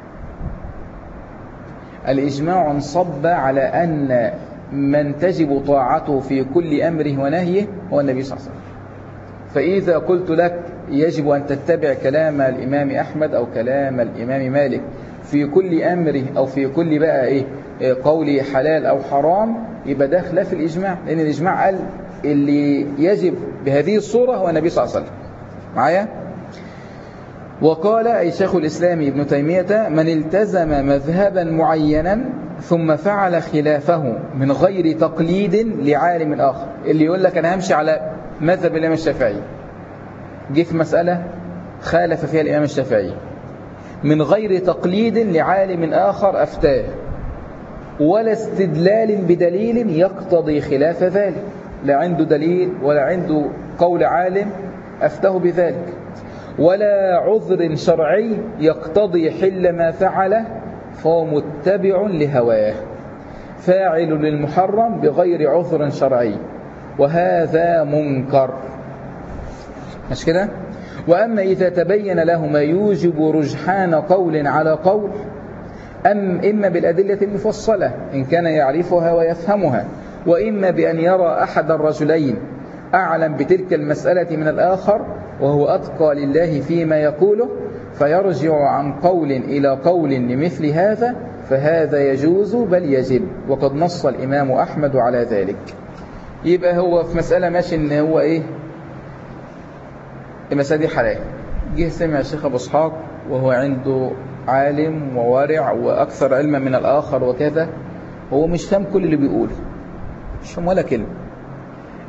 الإجماع انصب على أن من تجب طاعته في كل أمره ونهيه هو النبي صلى الله عليه وسلم. فإذا قلت لك يجب أن تتبع كلام الإمام أحمد أو كلام الإمام مالك في كل أمره أو في كل بقى إيه قولي حلال أو حرام، يبقى ده خلاف الإجماع، لأن الإجماع قال اللي يجب بهذه الصورة هو النبي صلى الله عليه وسلم. معايا؟ وقال أي شيخ الإسلام ابن تيمية من التزم مذهبا معينا ثم فعل خلافه من غير تقليد لعالم آخر، اللي يقول لك أنا همشي على مذهب الإمام الشافعي، جه في مسألة خالف فيها الإمام الشافعي من غير تقليد لعالم آخر أفتاه، ولا استدلال بدليل يقتضي خلاف ذلك، لا عنده دليل ولا عنده قول عالم أفتاه بذلك، ولا عذر شرعي يقتضي حل ما فعله، فهو متبع لهواه فاعل للمحرم بغير عذر شرعي، وهذا منكر. مش كده؟ وأما إذا تبين له ما يوجب رجحان قول على قول، إما بالأدلة المفصلة إن كان يعرفها ويفهمها، وإما بأن يرى أحد الرجلين أعلم بتلك المسألة من الآخر وهو أتقى لله فيما يقوله، فيرجع عن قول إلى قول لمثل هذا، فهذا يجوز بل يجب، وقد نص الإمام أحمد على ذلك. يبقى هو في مسألة ماشي إن هو إيه المسألة دي حلال، جه سمع الشيخ أبو إسحاق وهو عنده عالم ووارع وأكثر علما من الآخر وكذا، هو مش فاهم كل اللي بيقوله، مش فاهم ولا كلمة،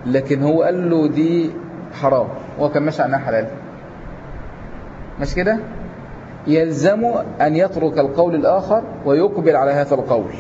لكن هو قال له دي حرام، هو كان ماشي عنها حلال، مش كده؟ يلزمه أن يترك القول الآخر ويقبل على هذا القول،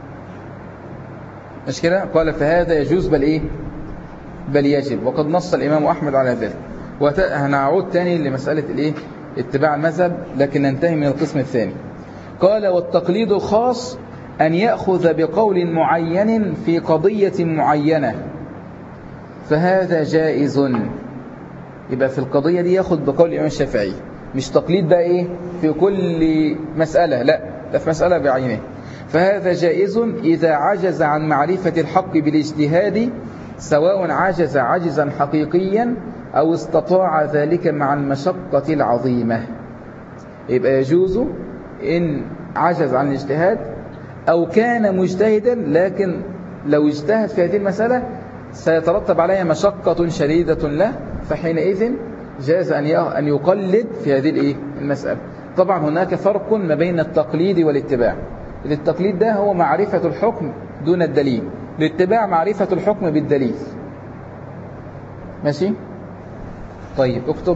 مش كده؟ قال فهذا يجوز بل إيه؟ بل يجب، وقد نص الإمام أحمد على ذلك. وهنعود تاني لمسألة الإيه؟ اتباع المذهب، لكن ننتهي من القسم الثاني. قال والتقليد الخاص أن يأخذ بقول معين في قضية معينة، فهذا جائز. يبقى في القضية دي يأخذ بقول الإمام الشافعي، مش تقليد بقى إيه في كل مسألة، لا، ده في مسألة بعينه. فهذا جائز إذا عجز عن معرفة الحق بالاجتهاد، سواء عجز عجزا حقيقيا أو استطاع ذلك مع المشقة العظيمة. يبقى يجوز إن عجز عن الاجتهاد أو كان مجتهدا، لكن لو اجتهد في هذه المسألة سيترتب عليها مشقة شديدة له، فحينئذ جاز أن يقلد في هذه المسألة. طبعا هناك فرق ما بين التقليد والاتباع. التقليد ده هو معرفة الحكم دون الدليل، الاتباع معرفة الحكم بالدليل. ماشي؟ طيب اكتب.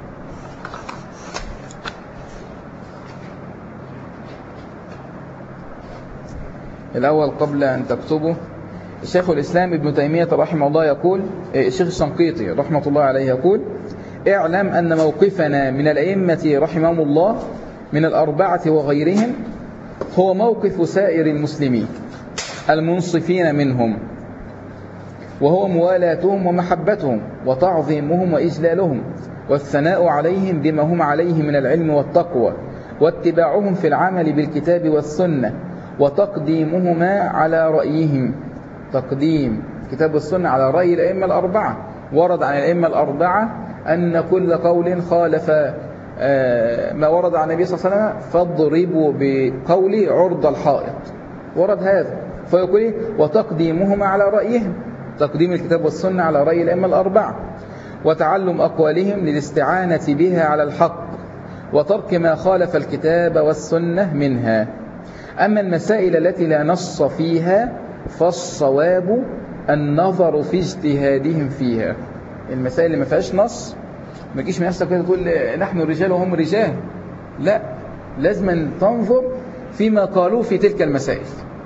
الأول قبل أن تكتبه، الشيخ الإسلام ابن تيمية رحمه الله يقول، الشيخ الشنقيطي رحمة الله عليه يقول: اعلم أن موقفنا من الأئمة رحمهم الله من الأربعة وغيرهم هو موقف سائر المسلمين المنصفين منهم، وهو موالاتهم ومحبتهم وتعظيمهم وإجلالهم والثناء عليهم بما هم عليه من العلم والتقوى، واتباعهم في العمل بالكتاب والسنة، وتقديمهما على رأيهم، تقديم كتاب والسنة على رأي الأئمة الأربعة. ورد عن الأئمة الأربعة أن كل قول خالف ما ورد عن النبي صلى الله عليه وسلم فاضربوا بقول عرض الحائط، ورد هذا. فيقول وتقديمهما على رأيهم، تقديم الكتاب والسنة على رأي الأئمة الأربعة، وتعلم أقوالهم للاستعانة بها على الحق، وترك ما خالف الكتاب والسنة منها. أما المسائل التي لا نص فيها فالصواب النظر في اجتهادهم فيها. المسائل اللي ما فيهاش نص ما تجيش من نفسك كده تقول نحن رجال وهم رجال، لا، لازم تنظر فيما قالوا في تلك المسائل.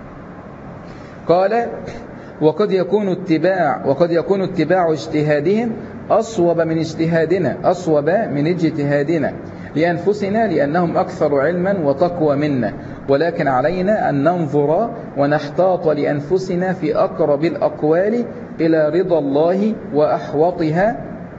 قال وقد يكون اتباع اجتهادهم أصوب من اجتهادنا لأنفسنا، لأنهم أكثر علما وتقوى منا، ولكن علينا أن ننظر ونحتاط لأنفسنا في أقرب الأقوال إلى رضا الله وأحوطها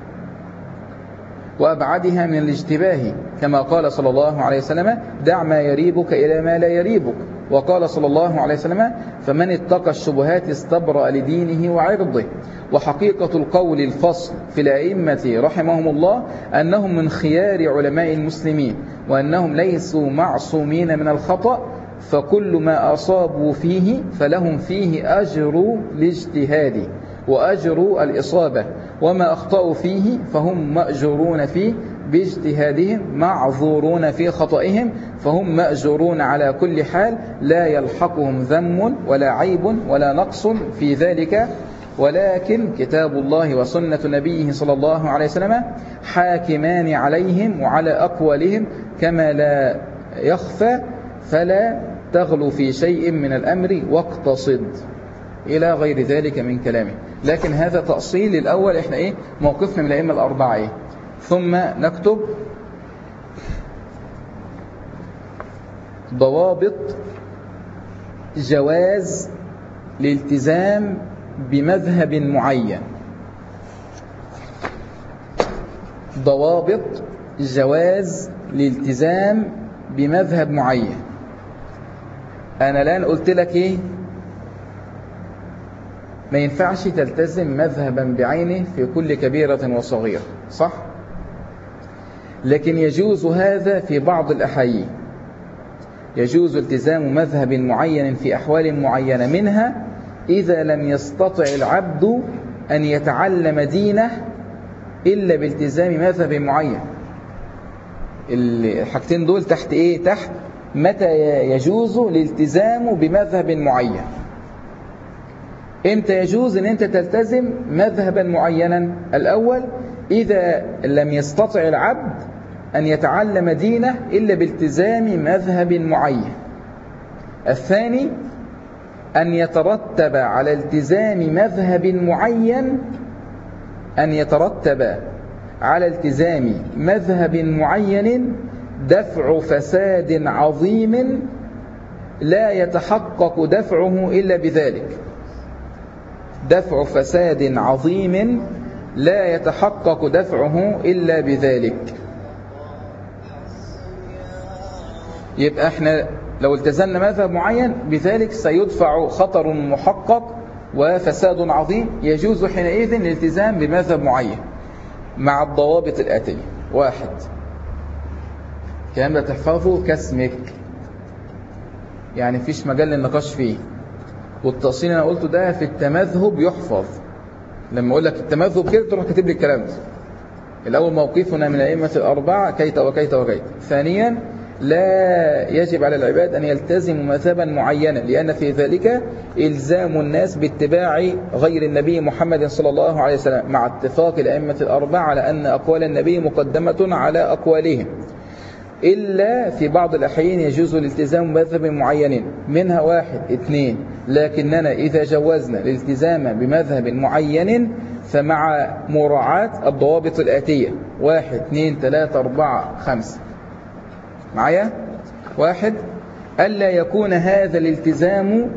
وأبعدها من الاشتباه، كما قال صلى الله عليه وسلم: دع ما يريبك إلى ما لا يريبك. وقال صلى الله عليه وسلم: فمن اتقى الشبهات استبرأ لدينه وعرضه. وحقيقة القول الفصل في الأئمة رحمهم الله أنهم من خيار علماء المسلمين، وأنهم ليسوا معصومين من الخطأ، فكل ما أصابوا فيه فلهم فيه أجر الاجتهاد وأجر الإصابة، وما أخطأوا فيه فهم مأجورون فيه باجتهادهم، معذورون في خطئهم، فهم مأجورون على كل حال، لا يلحقهم ذم ولا عيب ولا نقص في ذلك، ولكن كتاب الله وسنة نبيه صلى الله عليه وسلم حاكمان عليهم وعلى أقوالهم كما لا يخفى، فلا تغلو في شيء من الأمر واقتصد، إلى غير ذلك من كلامه. لكن هذا تأصيل الأول، إحنا موقفنا من الأئمة الأربعة ثم نكتب ضوابط جواز الالتزام بمذهب معين. ضوابط جواز الالتزام بمذهب معين. أنا الآن قلت لك ما ينفعش تلتزم مذهبا بعينه في كل كبيرة وصغيرة، صح؟ لكن يجوز هذا في بعض الأحيان، يجوز التزام مذهب معين في أحوال معينة، منها إذا لم يستطع العبد أن يتعلم دينه إلا بالتزام مذهب معين. الحاجتين دول تحت تحت متى يجوز الالتزام بمذهب معين. امتى يجوز ان انت تلتزم مذهبا معينا؟ الاول اذا لم يستطع العبد ان يتعلم دينه الا بالتزام مذهب معين. الثاني ان يترتب على التزام مذهب معين دفع فساد عظيم لا يتحقق دفعه إلا بذلك. دفع فساد عظيم لا يتحقق دفعه إلا بذلك. يبقى احنا لو التزمنا مذهب معين بذلك سيدفع خطر محقق وفساد عظيم. يجوز حينئذ الالتزام بمذهب معين مع الضوابط الآتية. 1، الكلام ده تحفظه كاسمك، يعني فيش مجال للنقاش فيه، والتأصيل أنا قلته ده في التمذهب يحفظ. لما أقول لك التمذهب كده تروح كاتب لي الكلام ده. الأول موقفنا من الأئمة الأربعة كيت وكيت وكيت. ثانيا لا يجب على العباد أن يلتزموا مذهبا معينا، لأن في ذلك إلزام الناس باتباع غير النبي محمد صلى الله عليه وسلم، مع اتفاق الأئمة الأربعة على أن أقوال النبي مقدمة على أقوالهم، إلا في بعض الأحيان يجوز الالتزام بمذهب معين، منها 1 2. لكننا إذا جوزنا الالتزام بمذهب معين فمع مراعاة الضوابط الآتية: 1 2 3 4 5. معايا؟ 1، ألا يكون هذا الالتزام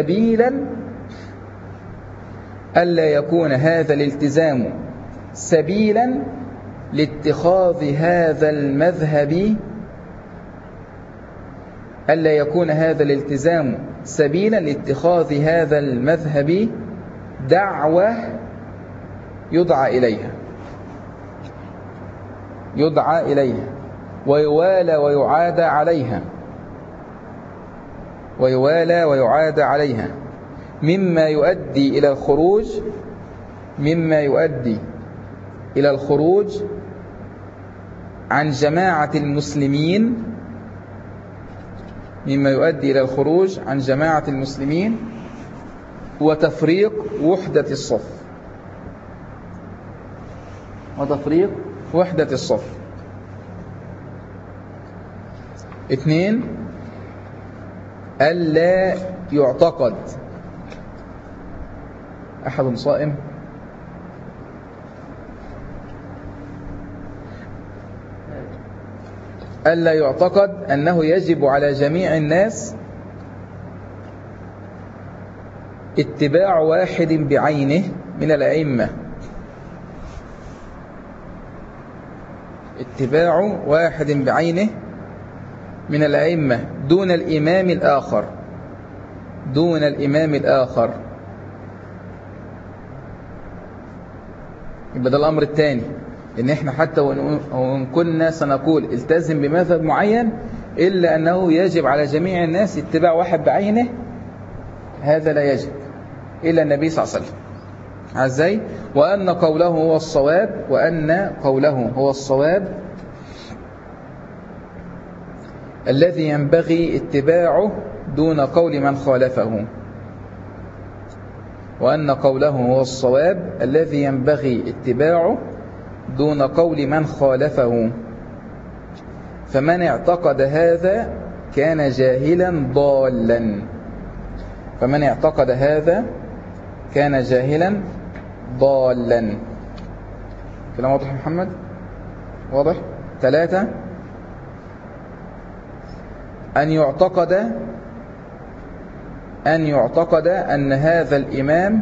سبيلا لاتخاذ هذا المذهب، ألا يكون هذا الالتزام سبيلا لاتخاذ هذا المذهب دعوة يدعى إليها ويوالى ويعادى عليها مما يؤدي إلى الخروج عن جماعة المسلمين وتفريق وحدة الصف. 2، ألا يعتقد أحد صائم ألا يعتقد أنه يجب على جميع الناس اتباع واحد بعينه من الأئمة، دون الإمام الآخر. يبقى ده الأمر الثاني، إن إحنا حتى وإن كنا سنقول التزم بمذهب معين إلا أنه يجب على جميع الناس اتباع واحد بعينه، هذا لا يجب إلا النبي صلى الله عليه وسلم. ازاي؟ وأن قوله هو الصواب الذي ينبغي اتباعه دون قول من خالفه. وأن قوله هو الصواب الذي ينبغي اتباعه دون قول من خالفه. فمن اعتقد هذا كان جاهلا ضالا. كلام واضح يا محمد؟ واضح؟ 3، أن يعتقد أن هذا الإمام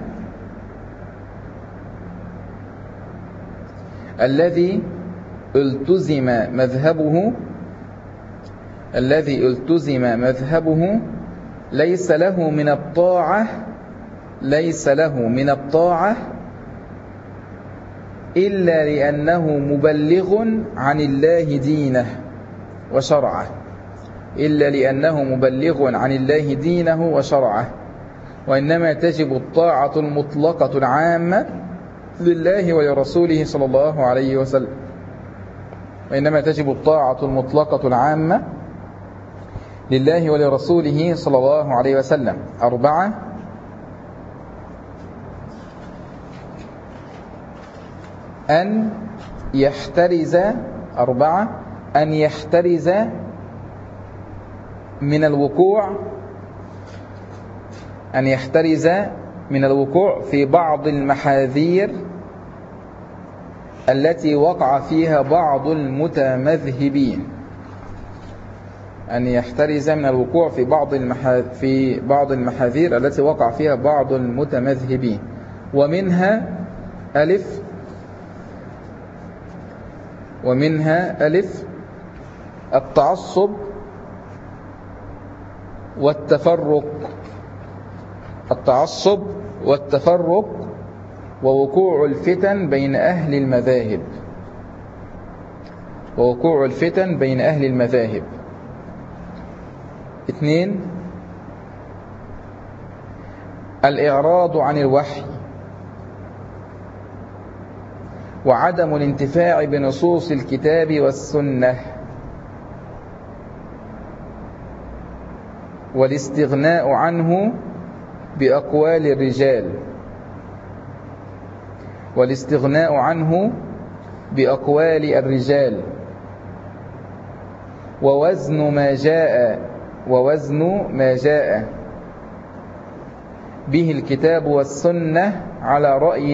الذي التزم مذهبه ليس له من الطاعة إلا لأنه مبلغ عن الله دينه وشرعه، وإنما تجب الطاعة المطلقة العامة لله ولرسوله صلى الله عليه وسلم. 4، أن يحترز 4 أن يحترز من الوقوع في بعض المحاذير التي وقع فيها بعض المتمذهبين. أن يحترز من الوقوع في بعض المحاذير التي وقع فيها بعض المتمذهبين. ومنها ألف التعصب والتفرق ووقوع الفتن بين أهل المذاهب. 2 الإعراض عن الوحي وعدم الانتفاع بنصوص الكتاب والسنة والاستغناء عنه بأقوال الرجال ووزن ما جاء به الكتاب والسنة على رأي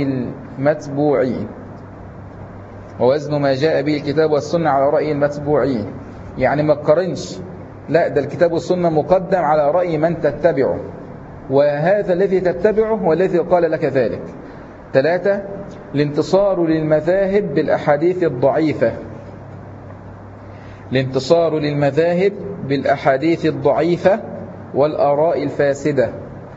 المتبوعين. يعني ما تقارنش، لا، ده الكتاب والسنة مقدم على رأي من تتبعه، وهذا الذي تتبعه هو الذي قال لك ذلك. 3 الانتصار للمذاهب بالأحاديث الضعيفة والآراء الفاسدة،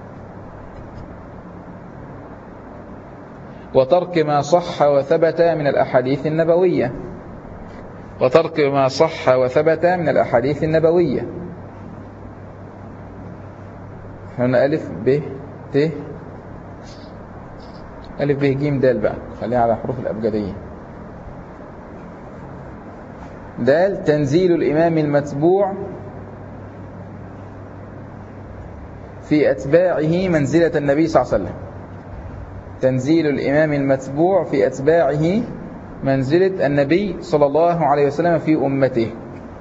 وترك ما صح وثبت من الأحاديث النبوية. هنا ألف ب ت ألف ب ج د بقى، خليها على حروف الأبجدية. د تنزيل الإمام المتبوع في أتباعه منزلة النبي صلى الله عليه وسلم. تنزيل الإمام المتبوع في أتباعه منزلة النبي صلى الله عليه وسلم في أمته.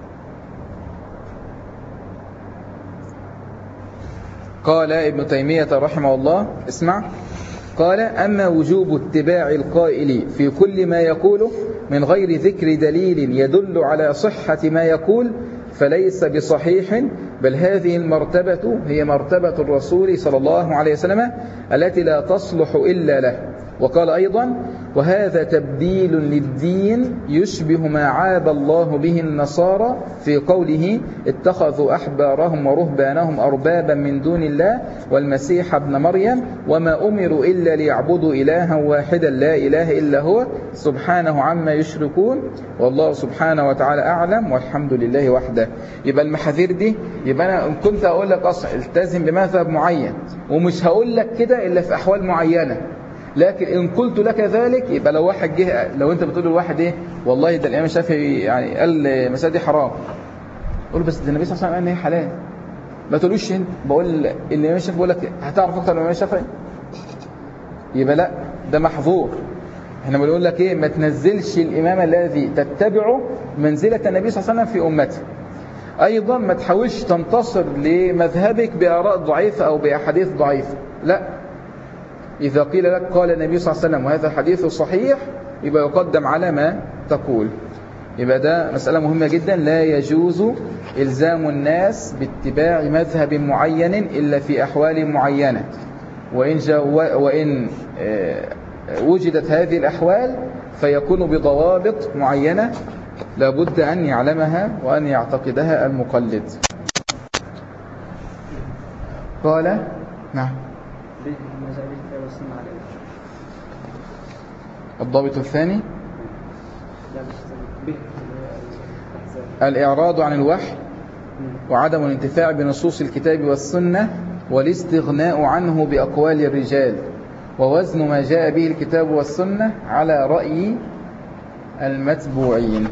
قال ابن تيمية رحمه الله، اسمع، قال: أما وجوب اتباع القائل في كل ما يقوله من غير ذكر دليل يدل على صحة ما يقول فليس بصحيح، بل هذه المرتبة هي مرتبة الرسول صلى الله عليه وسلم التي لا تصلح إلا له. وقال أيضا: وهذا تبديل للدين يشبه ما عاب الله به النصارى في قوله: اتخذوا أحبارهم ورهبانهم أربابا من دون الله والمسيح ابن مريم وما أمروا إلا ليعبدوا إلها واحدا لا إله إلا هو سبحانه عما يشركون والله سبحانه وتعالى أعلم والحمد لله وحده. يبقى المحاذير دي، يبقى أنا إن كنت أقول لك أصلا التزم بمذهب معين، ومش هقول لك كده إلا في أحوال معينة، لكن إن قلت لك ذلك يبقى لو واحد جه، لو أنت بتقول لواحد إيه والله ده الإمام الشافعي يعني قال المسألة دي حرام، قول بس ده النبي صلى الله عليه وسلم قال إن هي حلال. ما تقولوش أنت، بقول الإمام الشافعي بيقول لك هتعرف أكتر من الإمام الشافعي، يبقى لا، ده محظور. احنا بنقول لك إيه؟ ما تنزلش الإمام الذي تتبعه منزلة النبي صلى الله عليه وسلم في أمته. أيضا ما تحاولش تنتصر لمذهبك بآراء ضعيفة أو بأحاديث ضعيفة، لا. إذا قيل لك قال النبي صلى الله عليه وسلم وهذا الحديث صحيح، يبقى يقدم على ما تقول. يبقى ده مسألة مهمة جدا، لا يجوز إلزام الناس باتباع مذهب معين إلا في أحوال معينة، وإن وجدت هذه الأحوال فيكون بضوابط معينة لابد أن يعلمها وأن يعتقدها المقلد. قال نعم. الضابط الثاني الإعراض عن الوحي وعدم الانتفاع بنصوص الكتاب والسنة والاستغناء عنه بأقوال الرجال ووزن ما جاء به الكتاب والسنة على رأي المتبوعين.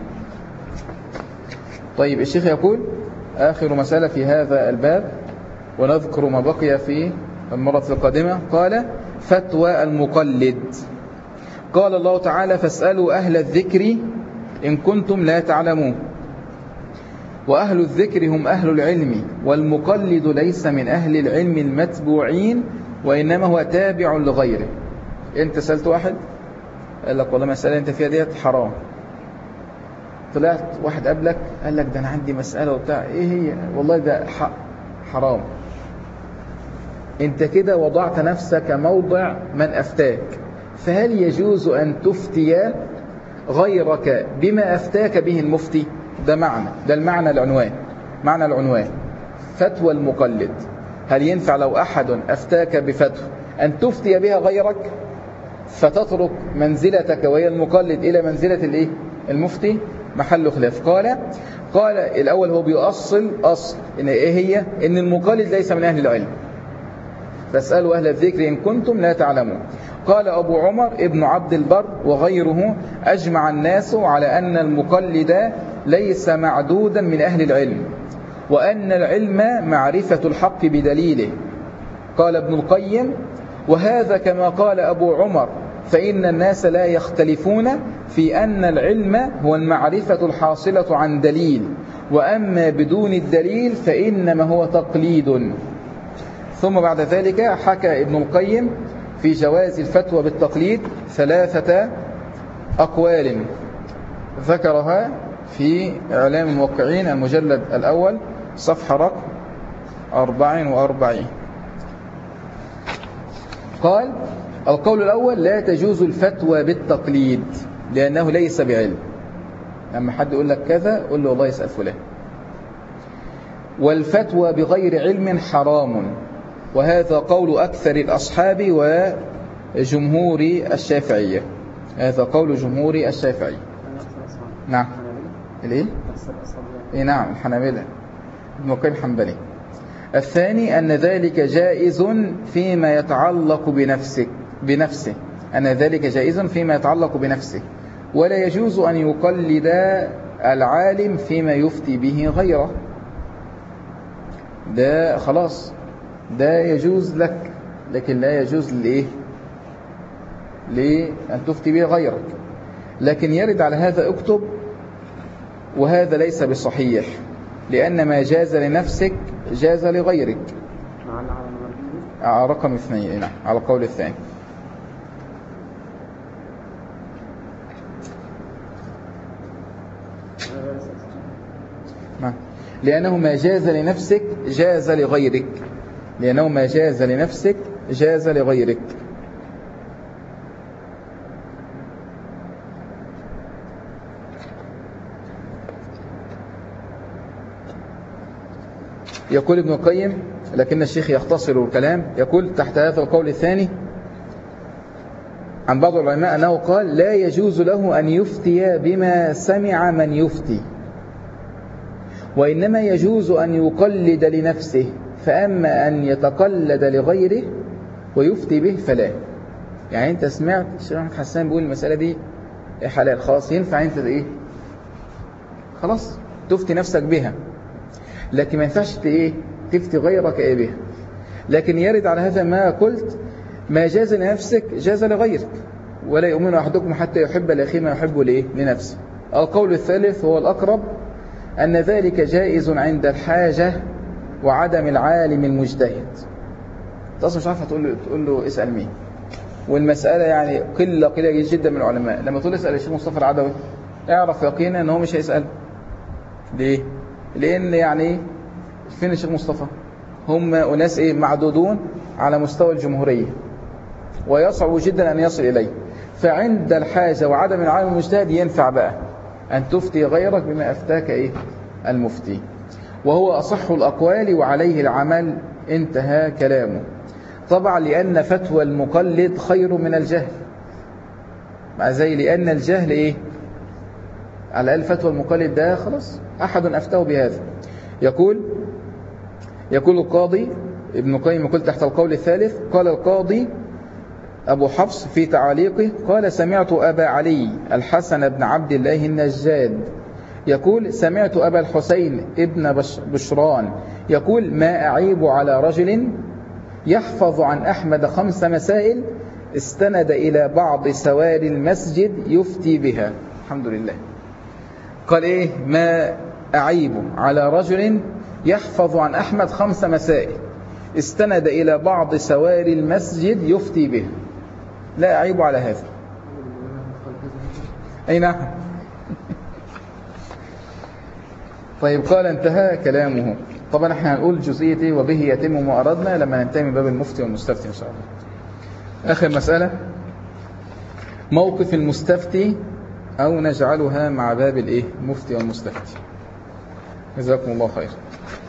طيب، الشيخ يقول آخر مسألة في هذا الباب ونذكر ما بقي في المرة القادمة. قال: فتوى المقلد. قال الله تعالى فاسألوا أهل الذكر إن كنتم لا تعلمون. وأهل الذكر هم أهل العلم، والمقلد ليس من أهل العلم المتبوعين، وإنما هو تابع لغيره. أنت سألت واحد قال لك والله مسألة أنت فيها ديت حرام، طلعت واحد قبلك قال لك ده أنا عندي مسألة وبتاع، إيه هي؟ والله ده حرام. أنت كده وضعت نفسك موضع من أفتاك، فهل يجوز أن تفتي غيرك بما أفتاك به المفتي؟ ده المعنى العنوان، معنى العنوان فتوى المقلد. هل ينفع لو أحد أفتاك بفتوى أن تفتي بها غيرك فتترك منزلتك وهي المقلد إلى منزلة الإيه؟ المفتي؟ محل خلاف. قال الأول هو بيؤصل أصل إن إيه هي؟ إن المقلد ليس من أهل العلم، فاسألوا أهل الذكر إن كنتم لا تعلمون. قال أبو عمر ابن عبد البر وغيره أجمع الناس على أن المقلد ليس معدودا من أهل العلم، وأن العلم معرفة الحق بدليله. قال ابن القيم وهذا كما قال أبو عمر، فإن الناس لا يختلفون في أن العلم هو المعرفة الحاصلة عن دليل، وأما بدون الدليل فإنما هو تقليد. ثم بعد ذلك حكى ابن القيم في جواز الفتوى بالتقليد 3 أقوال ذكرها في إعلام الموقعين المجلد الأول صفحة رقم 44. قال القول الأول لا تجوز الفتوى بالتقليد لأنه ليس بعلم. لما حد يقول لك كذا قل له والله يسأل فلان. والفتوى بغير علم حرام، وهذا قول أكثر الأصحاب وجمهور الشافعية. هذا قول جمهور الشافعية. نعم. الايه؟ نعم الحنابلة، ابن القيم حنبلي. الثاني أن ذلك جائز فيما يتعلق بنفسه، أن ذلك جائز فيما يتعلق بنفسه، ولا يجوز أن يقلد العالم فيما يفتي به غيره. ده خلاص ده يجوز لك، لكن لا يجوز لأن تفتي به غيرك. لكن يرد على هذا اكتب وهذا ليس بصحيح، لأن ما جاز لنفسك جاز لغيرك. رقم 2 نعم على القول الثاني. لأنه ما جاز لنفسك جاز لغيرك، لأنه ما جاز لنفسك جاز لغيرك. يقول ابن القيم لكن الشيخ يختصر الكلام، يقول تحت هذا القول الثاني عن بعض العلماء أنه قال لا يجوز له أن يفتي بما سمع من يفتي، وإنما يجوز أن يقلد لنفسه، فأما أن يتقلد لغيره ويفتي به فلا. يعني أنت سمعت الشيخ محمد حسان بيقول المسألة دي حلال، خلاص ينفع أنت خلاص تفتي نفسك بها، لكن ما ينفعش تفتي غيرك بها. لكن يرد على هذا ما قلت ما جاز لنفسك جاز لغيرك، ولا يؤمن أحدكم حتى يحب لأخيه ما يحب لنفسه. القول الثالث هو الأقرب، أن ذلك جائز عند الحاجة وعدم العالم المجتهد. تصل مش عارفة تقول له اسأل مين، والمسألة يعني قلة جدا من العلماء. لما تقول اسأل الشيخ مصطفى العدوي اعرف يقينا أنه مش هيسأل. ليه؟ لأن يعني فين الشيخ مصطفى؟ هم أناس معدودون على مستوى الجمهورية، ويصعب جدا أن يصل إليه. فعند الحاجة وعدم العالم المجتهد ينفع بقى أن تفتي غيرك بما أفتاك المفتي، وهو أصح الأقوال وعليه العمل. انتهى كلامه. طبعا لأن فتوى المقلد خير من الجهل، لأن الجهل على الأقل فتوى المقلد ده خلاص أحد أفتاه بهذا. يقول القاضي ابن القيم، يقول تحت القول الثالث قال القاضي أبو حفص في تعليقه قال سمعت أبا علي الحسن بن عبد الله النجاد يقول سمعت أبا الحسين ابن بشران يقول ما أعيب على رجل يحفظ عن أحمد 5 مسائل استند إلى بعض سوار المسجد يفتي بها. الحمد لله. قال إيه؟ ما أعيب على رجل يحفظ عن أحمد 5 مسائل استند إلى بعض سوار المسجد يفتي بها، لا أعيب على هذا. أي نعم. طيب قال انتهى كلامه. طبعا احنا هنقول جزئية وبه يتم ما أردنا لما ننتهي من باب المفتي والمستفتي إن شاء الله. آخر مسألة موقف المستفتي، أو نجعلها مع باب الإيه؟ مفتي والمستفتي. جزاكم الله خير.